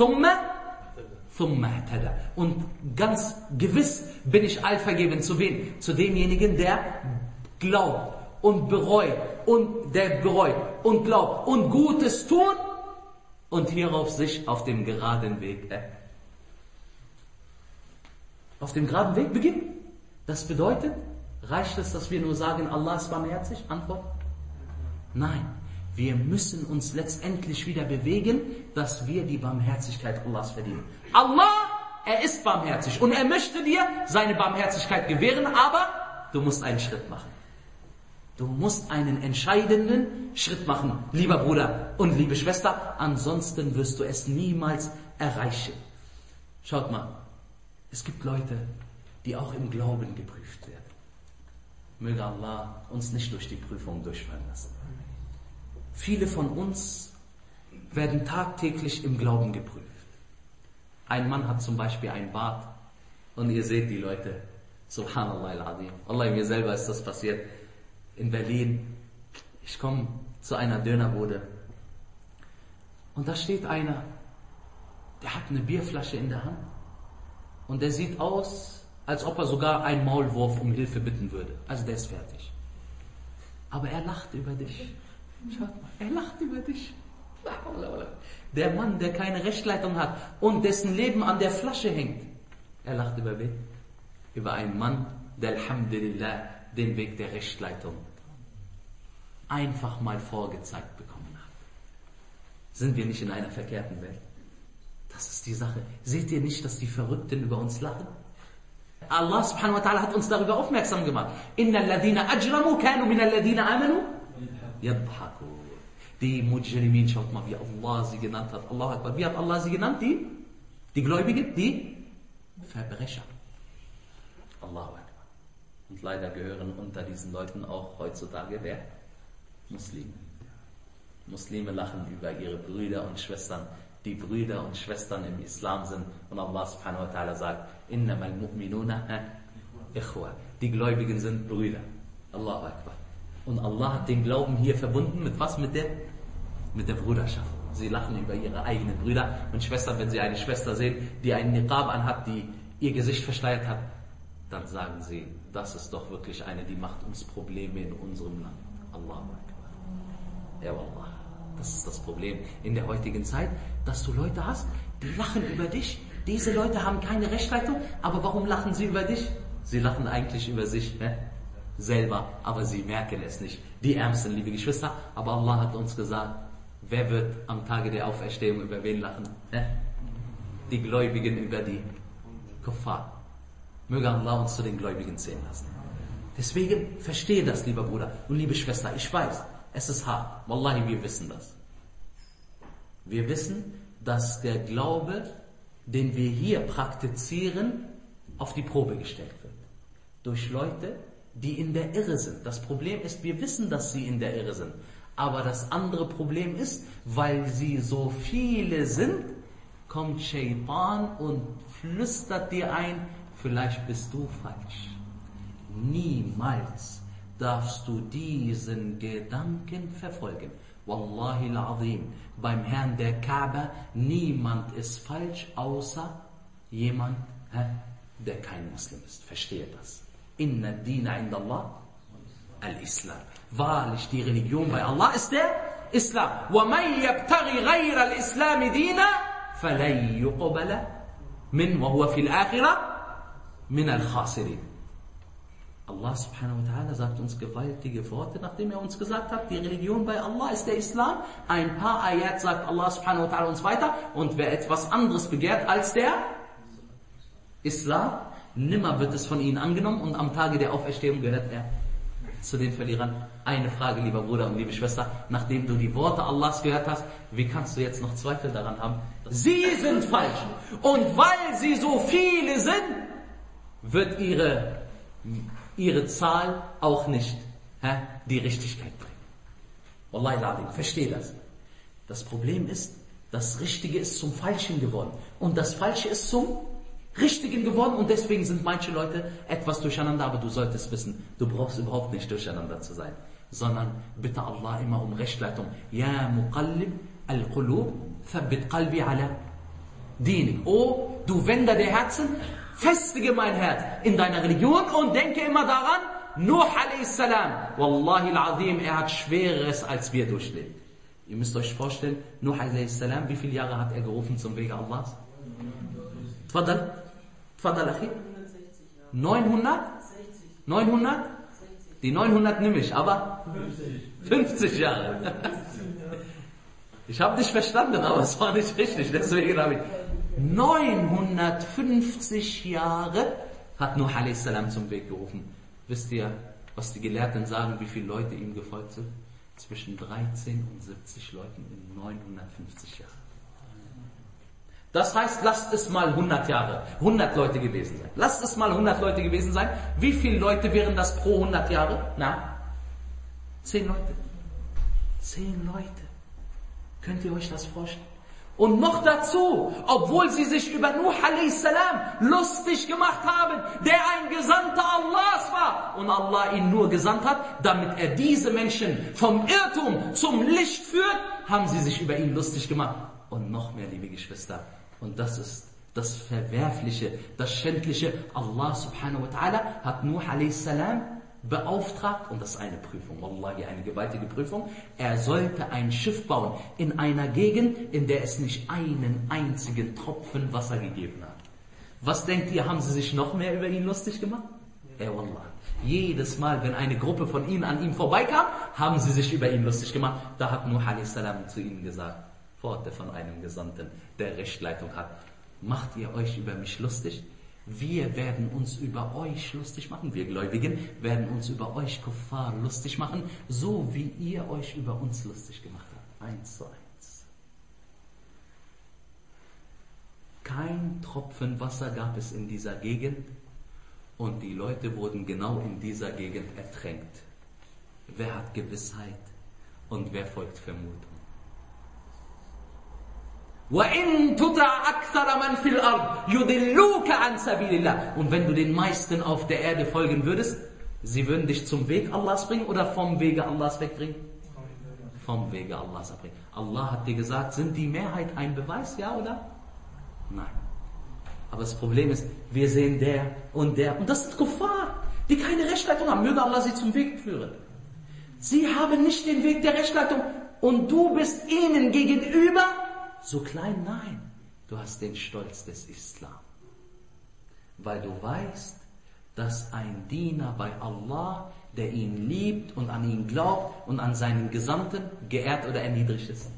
ثُمَّ اهْتَدَى. Und ganz gewiss bin ich allvergeben. Zu wem? Zu demjenigen, der glaubt und bereut und glaubt und Gutes tun und hierauf sich auf dem geraden Weg beginnt. Das bedeutet, reicht es, dass wir nur sagen, Allah ist barmherzig? Antwort? Nein. Wir müssen uns letztendlich wieder bewegen, dass wir die Barmherzigkeit Allahs verdienen. Allah, er ist barmherzig und er möchte dir seine Barmherzigkeit gewähren, aber du musst einen Schritt machen. Du musst einen entscheidenden Schritt machen, lieber Bruder und liebe Schwester, ansonsten wirst du es niemals erreichen. Schaut mal, es gibt Leute, die auch im Glauben geprüft werden. Möge Allah uns nicht durch die Prüfung durchfallen lassen. Viele von uns werden tagtäglich im Glauben geprüft. Ein Mann hat zum Beispiel einen Bart und ihr seht die Leute, Subhanallah al-Azim. Allah, mir selber ist das passiert. In Berlin, ich komme zu einer Dönerbude und da steht einer, der hat eine Bierflasche in der Hand und der sieht aus, als ob er sogar einen Maulwurf um Hilfe bitten würde. Also der ist fertig. Aber er lacht über dich. Schaut mal, er lacht über dich. Der Mann, der keine Rechtleitung hat und dessen Leben an der Flasche hängt, er lacht über wen? Über einen Mann, der Alhamdulillah den Weg der Rechtleitung einfach mal vorgezeigt bekommen hat. Sind wir nicht in einer verkehrten Welt? Das ist die Sache. Seht ihr nicht, dass die Verrückten über uns lachen? Allah subhanahu wa ta'ala hat uns darüber aufmerksam gemacht. Innal ladina ajramu kanu minal ladina amanu yadhaku. Die Mujrimin, schaut mal, wie Allah sie genannt hat. Allahu Akbar. Wie hat Allah sie genannt? Die Gläubigen, die Verbrecher. Allahu Akbar. Und leider gehören unter diesen Leuten auch heutzutage wer? Muslime. Muslime lachen über ihre Brüder und Schwestern, die Brüder und Schwestern im Islam sind. Und Allah subhanahu wa ta'ala sagt, innamal mu'minuna ikhwa. Die Gläubigen sind Brüder. Allahu Akbar. Und Allah hat den Glauben hier verbunden mit was? Mit der Bruderschaft. Sie lachen über ihre eigenen Brüder und Schwestern. Wenn sie eine Schwester sehen, die einen Niqab anhat, die ihr Gesicht verschleiert hat, dann sagen sie, das ist doch wirklich eine, die macht uns Probleme in unserem Land. Allahu Akbar. Ja, Wallah. Das ist das Problem in der heutigen Zeit, dass du Leute hast, die lachen über dich. Diese Leute haben keine Rechtleitung, aber warum lachen sie über dich? Sie lachen eigentlich über sich selber, aber sie merken es nicht. Die Ärmsten, liebe Geschwister, aber Allah hat uns gesagt, wer wird am Tage der Auferstehung über wen lachen? Die Gläubigen über die Kuffar. Möge Allah uns zu den Gläubigen zählen lassen. Deswegen verstehe das, lieber Bruder und liebe Schwester. Ich weiß, es ist hart. Wallahi, wir wissen das. Wir wissen, dass der Glaube, den wir hier praktizieren, auf die Probe gestellt wird. Durch Leute, die in der Irre sind. Das Problem ist, wir wissen, dass sie in der Irre sind. Aber das andere Problem ist, weil sie so viele sind, kommt Shaitan und flüstert dir ein, vielleicht bist du falsch. Niemals darfst du diesen Gedanken verfolgen. Wallahi al-Azim, beim Herrn der Kaaba, niemand ist falsch, außer jemand, der kein Muslim ist. Verstehe das. Inna ad-Dina inda Allah al-Islam. Wahrlich, die Religion bei Allah ist der Islam. وَمَنْ يَبْتَغِ غَيْرَ الْإِسْلَامِ دِينًا فَلَنْ يُقْبَلَ مِنْهُ وَهُوَ فِي الْآخِرَةِ مِنَ الْخَاسِرِينَ. Allah subhanahu wa ta'ala sagt uns gewaltige Worte, nachdem er uns gesagt hat, die Religion bei Allah ist der Islam. Ein paar Ayat sagt Allah subhanahu wa ta'ala uns weiter, und wer etwas anderes begehrt als der Islam, nimmer wird es von ihnen angenommen, und am Tage der Auferstehung gehört er zu den Verlierern. Eine Frage, lieber Bruder und liebe Schwester, nachdem du die Worte Allahs gehört hast, wie kannst du jetzt noch Zweifel daran haben? Sie sind falsch, und weil sie so viele sind, wird ihre Zahl auch nicht die Richtigkeit bringen. Wallahi al-Azim, verstehe das. Das Problem ist, das Richtige ist zum Falschen geworden. Und das Falsche ist zum Richtigen geworden und deswegen sind manche Leute etwas durcheinander, aber du solltest wissen, du brauchst überhaupt nicht durcheinander zu sein, sondern bitte Allah immer um Rechtleitung. Ja Muqallib al-Qulub, thabbit qalbi ala dinik. Oh, du Wender der Herzen, festige mein Herz in deiner Religion und denke immer daran, Nuh a.s. Wallahi al-Azim, er hat Schwereres als wir durchlebt. Ihr müsst euch vorstellen, Nuh a.s., wie viele Jahre hat er gerufen zum Wege Allahs? Tfadal, Akhi? 900? 900? Die 900 nehme ich, aber 50 Jahre. Ich habe nicht verstanden, aber es war nicht richtig, deswegen habe ich 950 Jahre hat Nuh a.s. zum Weg gerufen. Wisst ihr, was die Gelehrten sagen, wie viele Leute ihm gefolgt sind? Zwischen 13 und 70 Leuten in 950 Jahren. Das heißt, lasst es mal 100 Leute gewesen sein. Lasst es mal 100 Leute gewesen sein. Wie viele Leute wären das pro 100 Jahre? Na? 10 Leute. 10 Leute. Könnt ihr euch das vorstellen? Und noch dazu, obwohl sie sich über Nuh a.s. lustig gemacht haben, der ein Gesandter Allahs war und Allah ihn nur gesandt hat, damit er diese Menschen vom Irrtum zum Licht führt, haben sie sich über ihn lustig gemacht. Und noch mehr, liebe Geschwister, und das ist das Verwerfliche, das Schändliche, Allah subhanahu wa ta'ala hat Nuh a.s. beauftragt, und das ist eine Prüfung, Wallahi, eine gewaltige Prüfung, er sollte ein Schiff bauen in einer Gegend, in der es nicht einen einzigen Tropfen Wasser gegeben hat. Was denkt ihr, haben sie sich noch mehr über ihn lustig gemacht? Wallah. Jedes Mal, wenn eine Gruppe von ihnen an ihm vorbeikam, haben sie sich über ihn lustig gemacht. Da hat Nuh a.s. zu ihnen gesagt, Worte von einem Gesandten, der Rechtleitung hat, macht ihr euch über mich lustig? Wir werden uns über euch lustig machen, wir Gläubigen werden uns über euch Kuffar lustig machen, so wie ihr euch über uns lustig gemacht habt. 1:1. Kein Tropfen Wasser gab es in dieser Gegend und die Leute wurden genau in dieser Gegend ertränkt. Wer hat Gewissheit und wer folgt Vermutung? وَإِن تُطِعْ أَكْثَرَ مَنْ فِي الْأَرْضِ يُضِلُّوكَ عَنْ سَبِيلِ اللَّهِ. Und wenn du den meisten auf der Erde folgen würdest, sie würden dich zum Weg Allahs bringen oder vom Wege Allahs wegbringen? Vom Wege Allahs abbringen. Allah hat dir gesagt, sind die Mehrheit ein Beweis, ja oder? Nein. Aber das Problem ist, wir sehen der, und das sind Kuffar, die keine Rechtleitung haben. Möge Allah sie zum Weg führen. Sie haben nicht den Weg der Rechtleitung und du bist ihnen gegenüber so klein. Nein, du hast den Stolz des Islam. Weil du weißt, dass ein Diener bei Allah, der ihn liebt und an ihn glaubt und an seinen Gesandten, geehrt oder erniedrigt ist.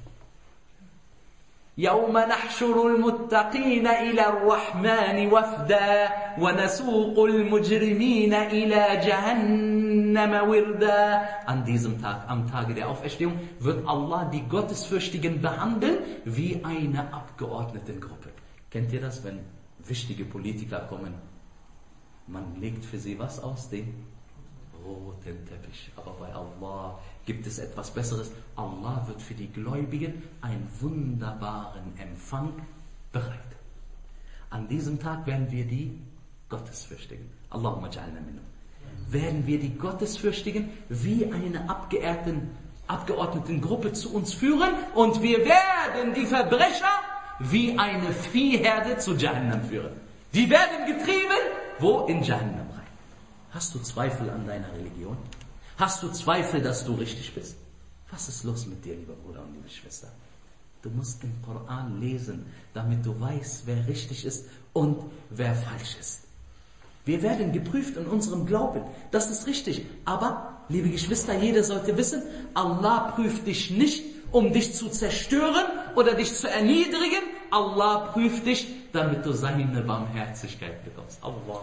يَوْمَ نَحْشُرُ الْمُتَّقِينَ إِلَى الرَّحْمَنِ وَفْدًا وَنَسُوقُ الْمُجْرِمِينَ إِلَى جَهَنَّمَ وِرْدًا. An diesem Tag, am Tage der Auferstehung, wird Allah die Gottesfürchtigen behandeln wie eine Abgeordnetengruppe. Kennt ihr das, wenn wichtige Politiker kommen? Man legt für sie was aus? Den roten Teppich. Aber bei Allah gibt es etwas Besseres. Allah wird für die Gläubigen einen wunderbaren Empfang bereiten. An diesem Tag werden wir die Gottesfürchtigen, Allahumma ja'alna minhum, werden wir die Gottesfürchtigen wie eine Abgeordnetengruppe zu uns führen und wir werden die Verbrecher wie eine Viehherde zu Jahannam führen. Die werden getrieben, wo? In Jahannam rein. Hast du Zweifel an deiner Religion? Hast du Zweifel, dass du richtig bist? Was ist los mit dir, lieber Bruder und liebe Schwester? Du musst den Koran lesen, damit du weißt, wer richtig ist und wer falsch ist. Wir werden geprüft in unserem Glauben. Das ist richtig. Aber, liebe Geschwister, jeder sollte wissen, Allah prüft dich nicht, um dich zu zerstören oder dich zu erniedrigen. Allah prüft dich, damit du seine Barmherzigkeit bekommst.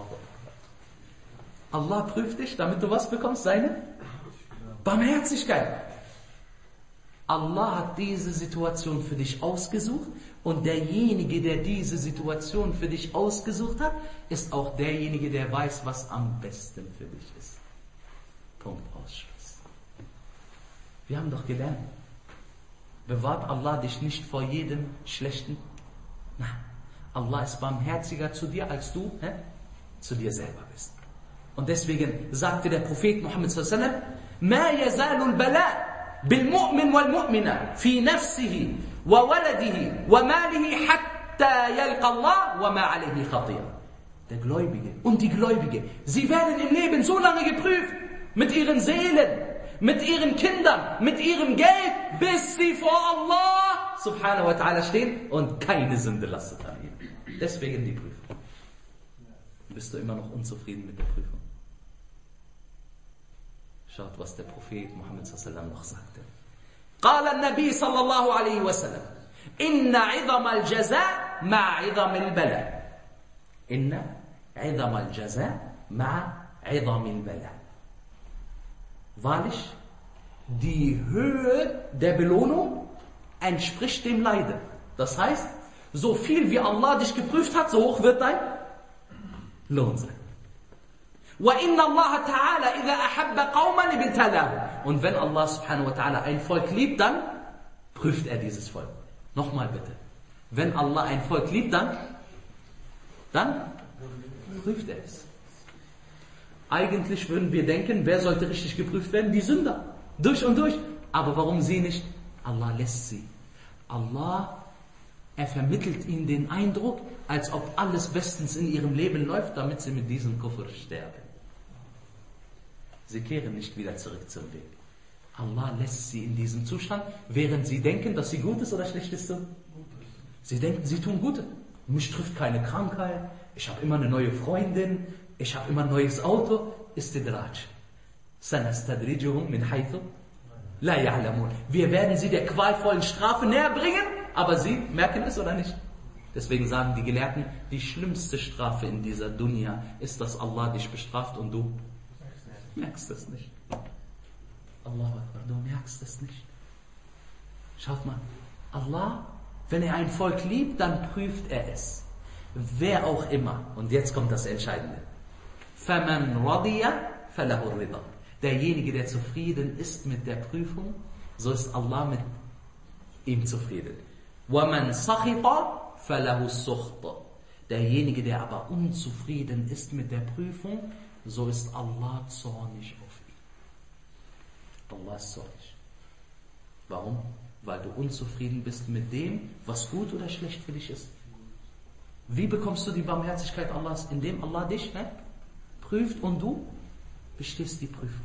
Allah prüft dich, damit du was bekommst? Seine Barmherzigkeit. Allah hat diese Situation für dich ausgesucht und derjenige, der diese Situation für dich ausgesucht hat, ist auch derjenige, der weiß, was am besten für dich ist. Punkt, Ausschluss. Wir haben doch gelernt, bewahrt Allah dich nicht vor jedem Schlechten? Nein. Allah ist barmherziger zu dir, als du zu dir selber bist. Und deswegen sagte der Prophet Muhammad sallallahu alaihi wasallam, ما يزال البلاء بالمؤمن والمؤمنة في نفسه وولده وماله حتى يلقى الله وما عليه خطيئة. Der Gläubige und die Gläubige, sie werden im Leben so lange geprüft, mit ihren Seelen, mit ihren Kindern, mit ihrem Geld, bis sie vor Allah subhanahu wa ta'ala stehen und keine Sünde lastet an ihnen. Deswegen die Prüfung. Bist du immer noch unzufrieden mit der Prüfung? Schaut, was der Prophet Muhammad sallallahu alaihi wasallam noch sagte. قال النبي صلى الله عليه وسلم إن عظم الجزاء مع عظم البلاء إن عظم الجزاء مع عظم البلاء. Wahrlich, die Höhe der Belohnung entspricht dem Leiden. Das heißt, so viel wie Allah dich geprüft hat, so hoch wird dein Lohn sein. وَإِنَّ اللَّهَ تَعَالَى إِذَا أَحَبَّ قَوْمًا ابْتَلَاهُمْ. Und wenn Allah subhanahu wa ta'ala ein Volk liebt, dann prüft er dieses Volk. Nochmal bitte. Wenn Allah ein Volk liebt, dann prüft er es. Eigentlich würden wir denken, wer sollte richtig geprüft werden? Die Sünder. Durch und durch. Aber warum sie nicht? Allah lässt sie. Allah, er vermittelt ihnen den Eindruck, als ob alles bestens in ihrem Leben läuft, damit sie mit diesem Kufr sterben. Sie kehren nicht wieder zurück zum Weg. Allah lässt sie in diesem Zustand, während sie denken, dass sie Gutes oder Schlechtes tun. Sie denken, sie tun Gutes. Mich trifft keine Krankheit, ich habe immer eine neue Freundin, ich habe immer ein neues Auto. Istidraj. Sanastadrijuhum min haythu la ya'lamun. Wir werden sie der qualvollen Strafe näher bringen, aber sie merken es oder nicht. Deswegen sagen die Gelehrten, die schlimmste Strafe in dieser Dunya ist, dass Allah dich bestraft und du merkst es nicht. Allah, du merkst es nicht. Schaut mal, Allah, wenn er ein Volk liebt, dann prüft er es. Wer auch immer. Und jetzt kommt das Entscheidende. فَمَنْ رَضِيَ فَلَهُ الرِّضَى. Derjenige, der zufrieden ist mit der Prüfung, so ist Allah mit ihm zufrieden. وَمَنْ سَخِطَ فَلَهُ السُّخْطَ. Derjenige, der aber unzufrieden ist mit der Prüfung, so ist Allah zornig auf ihn. Allah ist zornig. Warum? Weil du unzufrieden bist mit dem, was gut oder schlecht für dich ist. Wie bekommst du die Barmherzigkeit Allahs? Indem Allah dich prüft und du bestehst die Prüfung.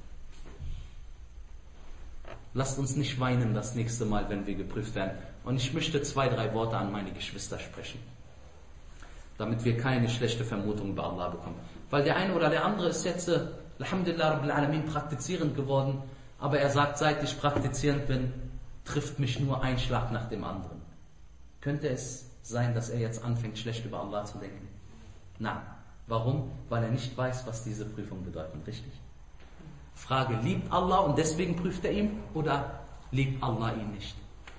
Lasst uns nicht weinen das nächste Mal, wenn wir geprüft werden. Und ich möchte 2, 3 Worte an meine Geschwister sprechen, damit wir keine schlechte Vermutung bei Allah bekommen. Weil der eine oder der andere ist jetzt, Alhamdulillah Rabbil Alamin, praktizierend geworden, aber er sagt, seit ich praktizierend bin, trifft mich nur ein Schlag nach dem anderen. Könnte es sein, dass er jetzt anfängt, schlecht über Allah zu denken? Nein. Warum? Weil er nicht weiß, was diese Prüfung bedeutet. Richtig? Frage, liebt Allah und deswegen prüft er ihn oder liebt Allah ihn nicht?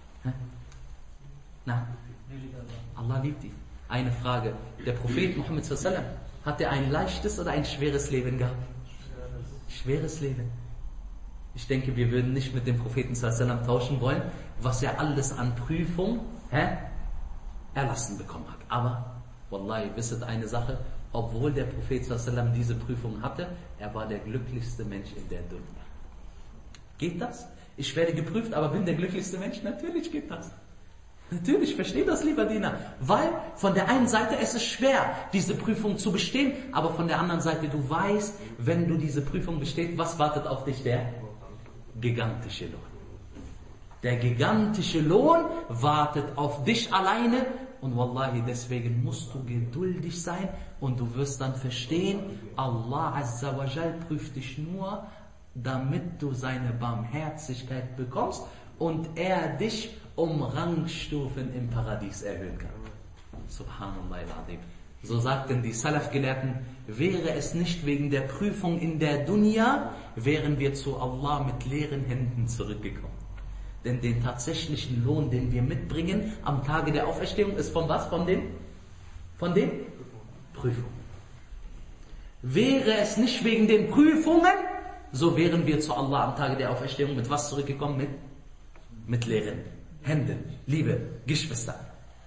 Nein. Allah liebt ihn. Eine Frage. Der Prophet Muhammad sallallahu alaihi wasallam, hat er ein leichtes oder ein schweres Leben gehabt? Schweres Leben. Ich denke, wir würden nicht mit dem Propheten sallallahu alaihi wasallam tauschen wollen, was er alles an Prüfung erlassen bekommen hat. Aber, Wallahi, wisset eine Sache, obwohl der Prophet sallallahu alaihi wasallam diese Prüfung hatte, er war der glücklichste Mensch in der Dunya. Geht das? Ich werde geprüft, aber bin der glücklichste Mensch? Natürlich geht das. Natürlich, verstehe das, lieber Diener. Weil von der einen Seite es ist schwer, diese Prüfung zu bestehen, aber von der anderen Seite, du weißt, wenn du diese Prüfung bestehst, was wartet auf dich? Der gigantische Lohn. Der gigantische Lohn wartet auf dich alleine und Wallahi, deswegen musst du geduldig sein und du wirst dann verstehen, Allah Azza wa Jal prüft dich nur, damit du seine Barmherzigkeit bekommst und er dich um Rangstufen im Paradies erhöhen kann. Subhanallah al-Azim. So sagten die Salaf-Gelehrten, wäre es nicht wegen der Prüfung in der Dunya, wären wir zu Allah mit leeren Händen zurückgekommen. Denn den tatsächlichen Lohn, den wir mitbringen am Tage der Auferstehung, ist von was? Von den Prüfungen. Wäre es nicht wegen den Prüfungen, so wären wir zu Allah am Tage der Auferstehung mit was zurückgekommen? Mit leeren Händen. Liebe Geschwister,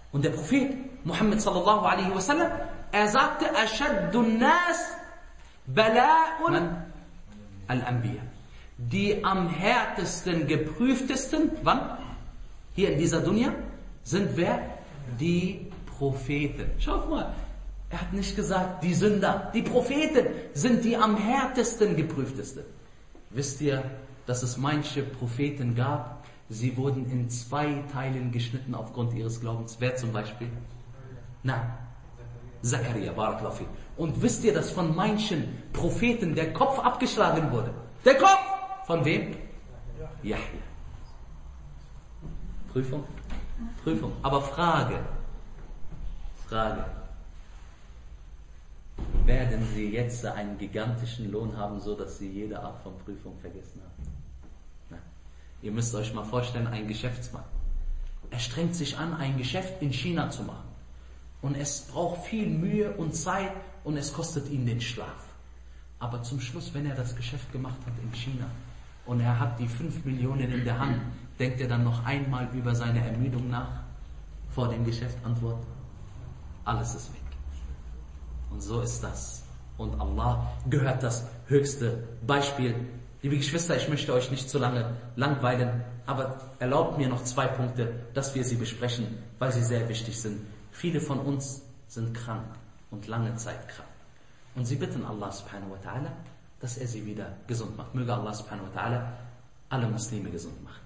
Und der Prophet Muhammad sallallahu alaihi wasallam, er sagte, Ashaddun Nas Bala'un al-Anbiya. Die am härtesten geprüftesten, wann? Hier in dieser Dunya, sind wer? Die Propheten. Schaut mal, er hat nicht gesagt, die Sünder. Die Propheten sind die am härtesten geprüftesten. Wisst ihr, dass es manche Propheten gab, sie wurden in 2 Teilen geschnitten aufgrund ihres Glaubens. Wer zum Beispiel? Na, Zakaria, Barakallahu fi. Und wisst ihr, dass von manchen Propheten der Kopf abgeschlagen wurde? Der Kopf! Von wem? Yahya. Prüfung? Prüfung. Aber Frage. Werden Sie jetzt einen gigantischen Lohn haben, so dass Sie jede Art von Prüfung vergessen haben? Nein. Ihr müsst euch mal vorstellen, ein Geschäftsmann. Er strengt sich an, ein Geschäft in China zu machen. Und es braucht viel Mühe und Zeit und es kostet ihn den Schlaf. Aber zum Schluss, wenn er das Geschäft gemacht hat in China und er hat die 5 Millionen in der Hand, denkt er dann noch einmal über seine Ermüdung nach? Vor dem Geschäft Antwort: alles ist weg. Und so ist das. Und Allah gehört das höchste Beispiel. Liebe Geschwister, ich möchte euch nicht zu lange langweilen, aber erlaubt mir noch 2 Punkte, dass wir sie besprechen, weil sie sehr wichtig sind. Viele von uns sind krank und lange Zeit krank. Und sie bitten Allah subhanahu wa ta'ala, dass er sie wieder gesund macht. Möge Allah subhanahu wa ta'ala alle Muslime gesund machen.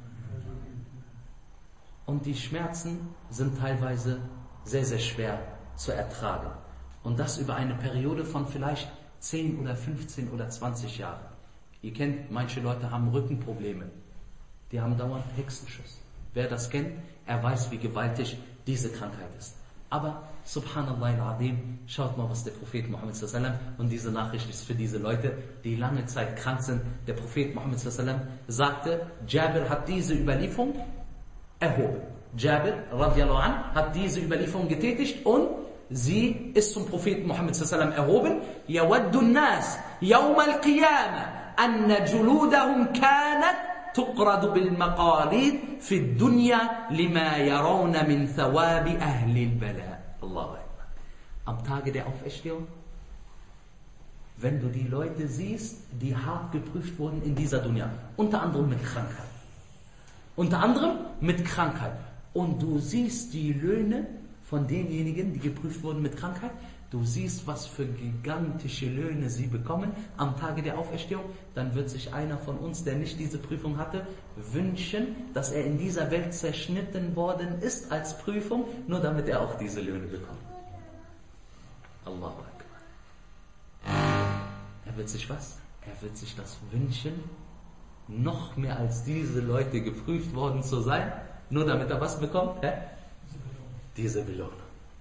Und die Schmerzen sind teilweise sehr, sehr schwer zu ertragen. Und das über eine Periode von vielleicht 10 oder 15 oder 20 Jahren. Ihr kennt, manche Leute haben Rückenprobleme. Die haben dauernd Hexenschuss. Wer das kennt, er weiß, wie gewaltig diese Krankheit ist. Aber, subhanallah al-Azim, schaut mal, was der Prophet Muhammad sallallahu alaihi wasallam, und diese Nachricht ist für diese Leute, die lange Zeit krank sind. Der Prophet Muhammad sallallahu alaihi wasallam sagte, Jabir hat diese Überlieferung erhoben. Jabir radiallahu anh hat diese Überlieferung getätigt und sie ist zum Propheten Muhammad sallallahu alaihi wasallam erhoben. Yawaddu an-nas yawm al-qiyamah anna juludahum kanat تقرد بالمقاليد في الدنيا لما يرون من ثواب أهل البلاء. Allah Akbar. Am Tage der Auferstehung, wenn du die Leute siehst, die hart geprüft wurden in dieser Dunya, unter anderem mit Krankheit. Und du siehst die Löhne von denjenigen, die geprüft wurden mit Krankheit. Du siehst, was für gigantische Löhne sie bekommen am Tage der Auferstehung. Dann wird sich einer von uns, der nicht diese Prüfung hatte, wünschen, dass er in dieser Welt zerschnitten worden ist als Prüfung, nur damit er auch diese Löhne bekommt. Allahu Akbar. Er wird sich was? Er wird sich das wünschen, noch mehr als diese Leute geprüft worden zu sein, nur damit er was bekommt? Diese Belohnung.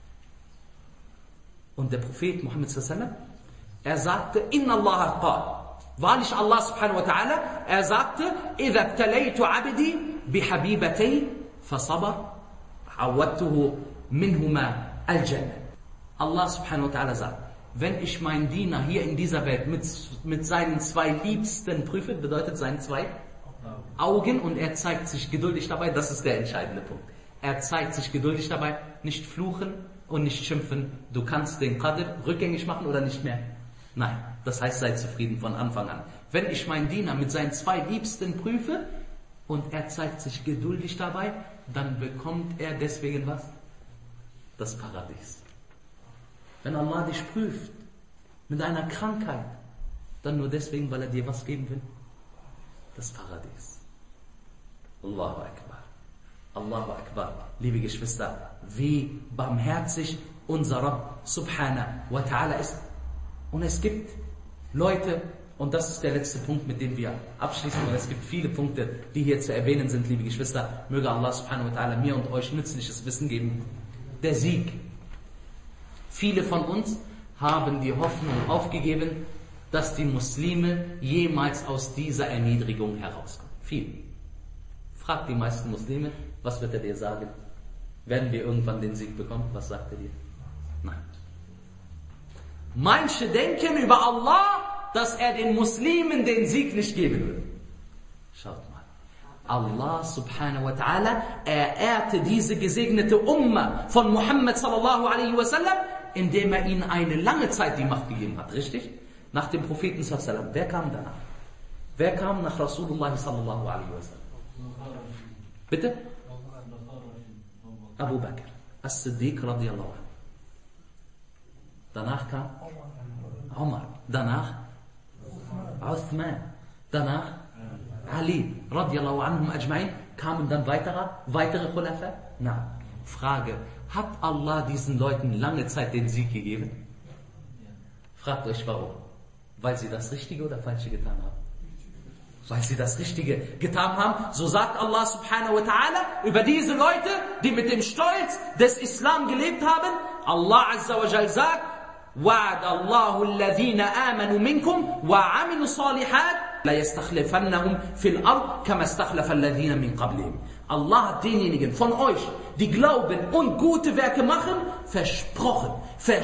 Und der Prophet Muhammad sallallahu alaihi wasallam, er sagte, Inna Allah qal. Wahrlich Allah subhanahu wa ta'ala, er sagte, إِذَا ابْتَلَيْتُ عَبْدِي بِحَبِيبَتَيْنِ فَصَبَرْ عَوَّدْتُهُ مِنْهُمَا الْجَنَّةِ. Allah subhanahu wa ta'ala sagt, wenn ich meinen Diener hier in dieser Welt mit seinen 2 Liebsten prüfe, bedeutet seinen 2 Augen, und er zeigt sich geduldig dabei, das ist der entscheidende Punkt. Er zeigt sich geduldig dabei, nicht fluchen und nicht schimpfen. Du kannst den Qadr rückgängig machen oder nicht mehr. Nein, das heißt, sei zufrieden von Anfang an. Wenn ich meinen Diener mit seinen 2 Liebsten prüfe und er zeigt sich geduldig dabei, dann bekommt er deswegen was? Das Paradies. Wenn Allah dich prüft mit einer Krankheit, dann nur deswegen, weil er dir was geben will? Das Paradies. Allahu Akbar. Allahu Akbar. Liebe Geschwister, wie barmherzig unser Rabb subhanahu wa ta'ala ist. Und es gibt Leute, und das ist der letzte Punkt, mit dem wir abschließen, und es gibt viele Punkte, die hier zu erwähnen sind, liebe Geschwister. Möge Allah subhanahu wa ta'ala mir und euch nützliches Wissen geben. Der Sieg. Viele von uns haben die Hoffnung aufgegeben, dass die Muslime jemals aus dieser Erniedrigung herauskommen. Viele. Fragt die meisten Muslime, was wird er dir sagen? Werden wir irgendwann den Sieg bekommen? Was sagt er dir? Nein. Manche denken über Allah, dass er den Muslimen den Sieg nicht geben will. Schaut mal. Allah subhanahu wa ta'ala, er ehrte diese gesegnete Umma von Muhammad sallallahu alaihi wasallam, indem er ihnen eine lange Zeit die Macht gegeben hat. Richtig? Nach dem Propheten sallallahu alaihi wasallam. Wer kam danach? Wer kam nach Rasulullah sallallahu alaihi wasallam? Bitte? Abu Bakr. As-Siddiq radiallahu anhu. Danach kam Umar. Danach Uthman. Danach Ali radiallahu anhum ajma'in. Kamen dann weitere Khulafa? Nein. Frage, hat Allah diesen Leuten lange Zeit den Sieg gegeben? Fragt euch warum. Weil sie das Richtige oder Falsche getan haben? Weil sie das Richtige getan haben. So sagt Allah subhanahu wa ta'ala über diese Leute, die mit dem Stolz des Islam gelebt haben. Allah azza wa jal sagt, وَعَدَ اللَّهُ الَّذِينَ آمَنُوا مِنْكُمْ وَعَمِلُوا الصَّالِحَاتِ لَيَسْتَخْلِفَنَّهُمْ فِي الْأَرْضِ كَمَا اسْتَخْلَفَ الَّذِينَ مِنْ قَبْلِهِمْ. Allah hat denjenigen von euch, die glauben und gute Werke machen, versprochen,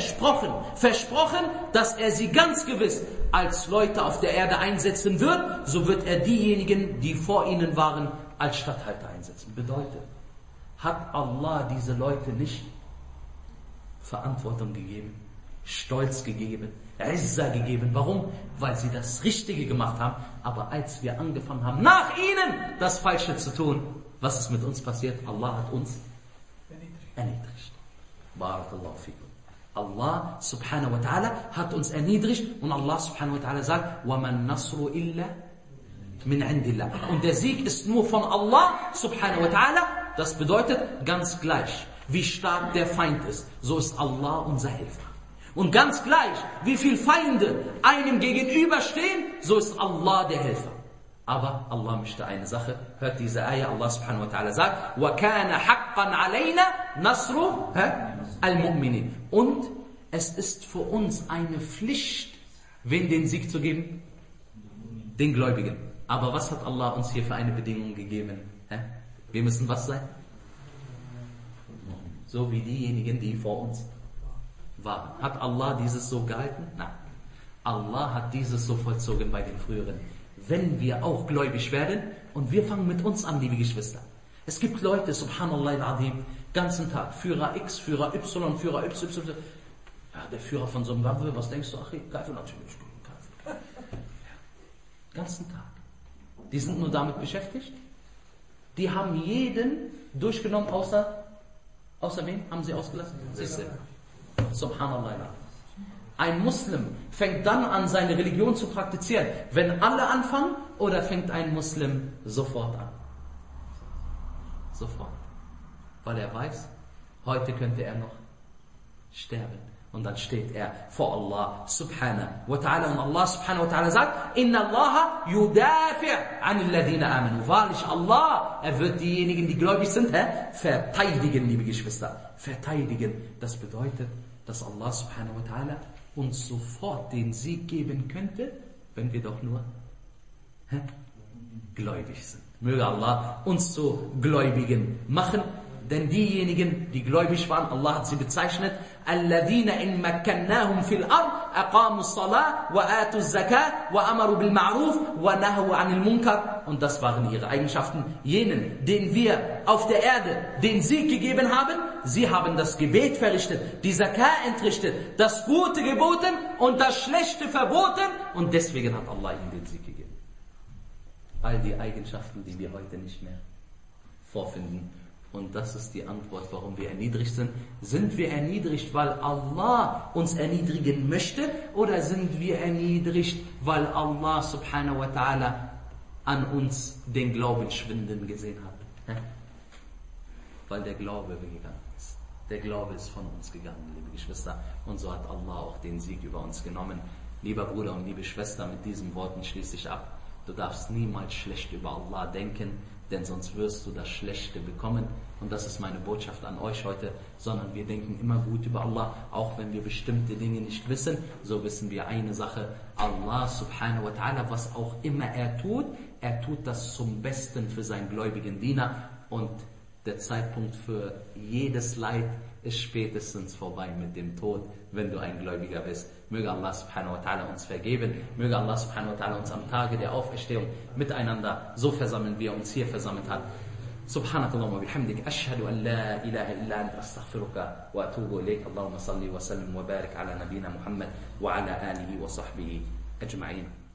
dass er sie ganz gewiss als Leute auf der Erde einsetzen wird, so wird er diejenigen, die vor ihnen waren, als Statthalter einsetzen. Bedeutet, hat Allah diese Leute nicht Verantwortung gegeben, Stolz gegeben, Izza gegeben. Warum? Weil sie das Richtige gemacht haben. Aber als wir angefangen haben, nach ihnen das Falsche zu tun, was ist mit uns passiert? Allah hat uns erniedrigt. Barakallahu fikum. Allah subhanahu wa ta'ala hat uns erniedrigt und Allah subhanahu wa ta'ala sagt, وَمَنْ نَصْرُ إِلَّا مِنْ عِنْدِ اللَّهِ. Und der Sieg ist nur von Allah subhanahu wa ta'ala. Das bedeutet, ganz gleich, wie stark der Feind ist, so ist Allah unser Helfer. Und ganz gleich, wie viele Feinde einem gegenüberstehen, so ist Allah der Helfer. Aber Allah möchte eine Sache, hört diese Ayah, Allah subhanahu wa ta'ala sagt, وَكَانَ حَقًّا عَلَيْنَا نَصْرُ الْمُؤْمِنِينَ. Und es ist für uns eine Pflicht, wen den Sieg zu geben? Den Gläubigen. Aber was hat Allah uns hier für eine Bedingung gegeben? Wir müssen was sein? So wie diejenigen, die vor uns waren. Hat Allah dieses so gehalten? Nein. Allah hat dieses so vollzogen bei den früheren. Wenn wir auch gläubig werden und wir fangen mit uns an, liebe Geschwister. Es gibt Leute, subhanallah al-azim, ganzen Tag, Führer X, Führer Y, Führer Y. Ja, der Führer von so einem Waffe, was denkst du? Ach, Kafir natürlich. Ganzen Tag. Die sind nur damit beschäftigt. Die haben jeden durchgenommen, außer wen? Haben sie ausgelassen? Sich selber. Subhanallah. Ein Muslim fängt dann an, seine Religion zu praktizieren, wenn alle anfangen, oder fängt ein Muslim sofort an? Sofort. Weil er weiß, heute könnte er noch sterben. Und dann steht er vor Allah subhanahu wa ta'ala. Und Allah subhanahu wa ta'ala sagt, Inna Allah yudafi' anil ladhina amanu. Wahrlich Allah, er wird diejenigen, die gläubig sind, verteidigen, liebe Geschwister. Verteidigen. Das bedeutet, dass Allah subhanahu wa ta'ala uns sofort den Sieg geben könnte, wenn wir doch nur gläubig sind. Möge Allah uns zu Gläubigen machen. Denn diejenigen, die gläubig waren, Allah hat sie bezeichnet, الَّذِينَ إِن مَكَّنَّاهُمْ فِي الْأَرْضِ أَقَامُوا الصَّلَاةَ وَآتُوا الزَّكَاةَ وَأَمَرُوا بِالْمَعْرُوفِ وَنَهَوْا عَنِ الْمُنكَرِ. Und das waren ihre Eigenschaften. Jenen, denen wir auf der Erde den Sieg gegeben haben, sie haben das Gebet verrichtet, die Zakat entrichtet, das Gute geboten und das Schlechte verboten. Und deswegen hat Allah ihnen den Sieg gegeben. All die Eigenschaften, die wir heute nicht mehr vorfinden. Und das ist die Antwort, warum wir erniedrigt sind. Sind wir erniedrigt, weil Allah uns erniedrigen möchte? Oder sind wir erniedrigt, weil Allah subhanahu wa ta'ala an uns den Glauben schwinden gesehen hat? Weil der Glaube weggegangen ist. Der Glaube ist von uns gegangen, liebe Geschwister. Und so hat Allah auch den Sieg über uns genommen. Lieber Bruder und liebe Schwester, mit diesen Worten schließe ich ab. Du darfst niemals schlecht über Allah denken, denn sonst wirst du das Schlechte bekommen. Und das ist meine Botschaft an euch heute, sondern wir denken immer gut über Allah, auch wenn wir bestimmte Dinge nicht wissen. So wissen wir eine Sache, Allah subhanahu wa ta'ala, was auch immer er tut das zum Besten für seinen gläubigen Diener. Und der Zeitpunkt für jedes Leid ist spätestens vorbei mit dem Tod, wenn du ein Gläubiger bist. Möge Allah subhanahu wa ta'ala uns vergeben. Möge Allah subhanahu wa ta'ala uns am Tage der Auferstehung miteinander so versammeln, wie er uns hier versammelt hat. سبحانك اللهم وبحمدك أشهد أن لا إله إلا أنت أستغفرك وأتوب إليك اللهم صل وسلم وبارك على نبينا محمد وعلى آله وصحبه أجمعين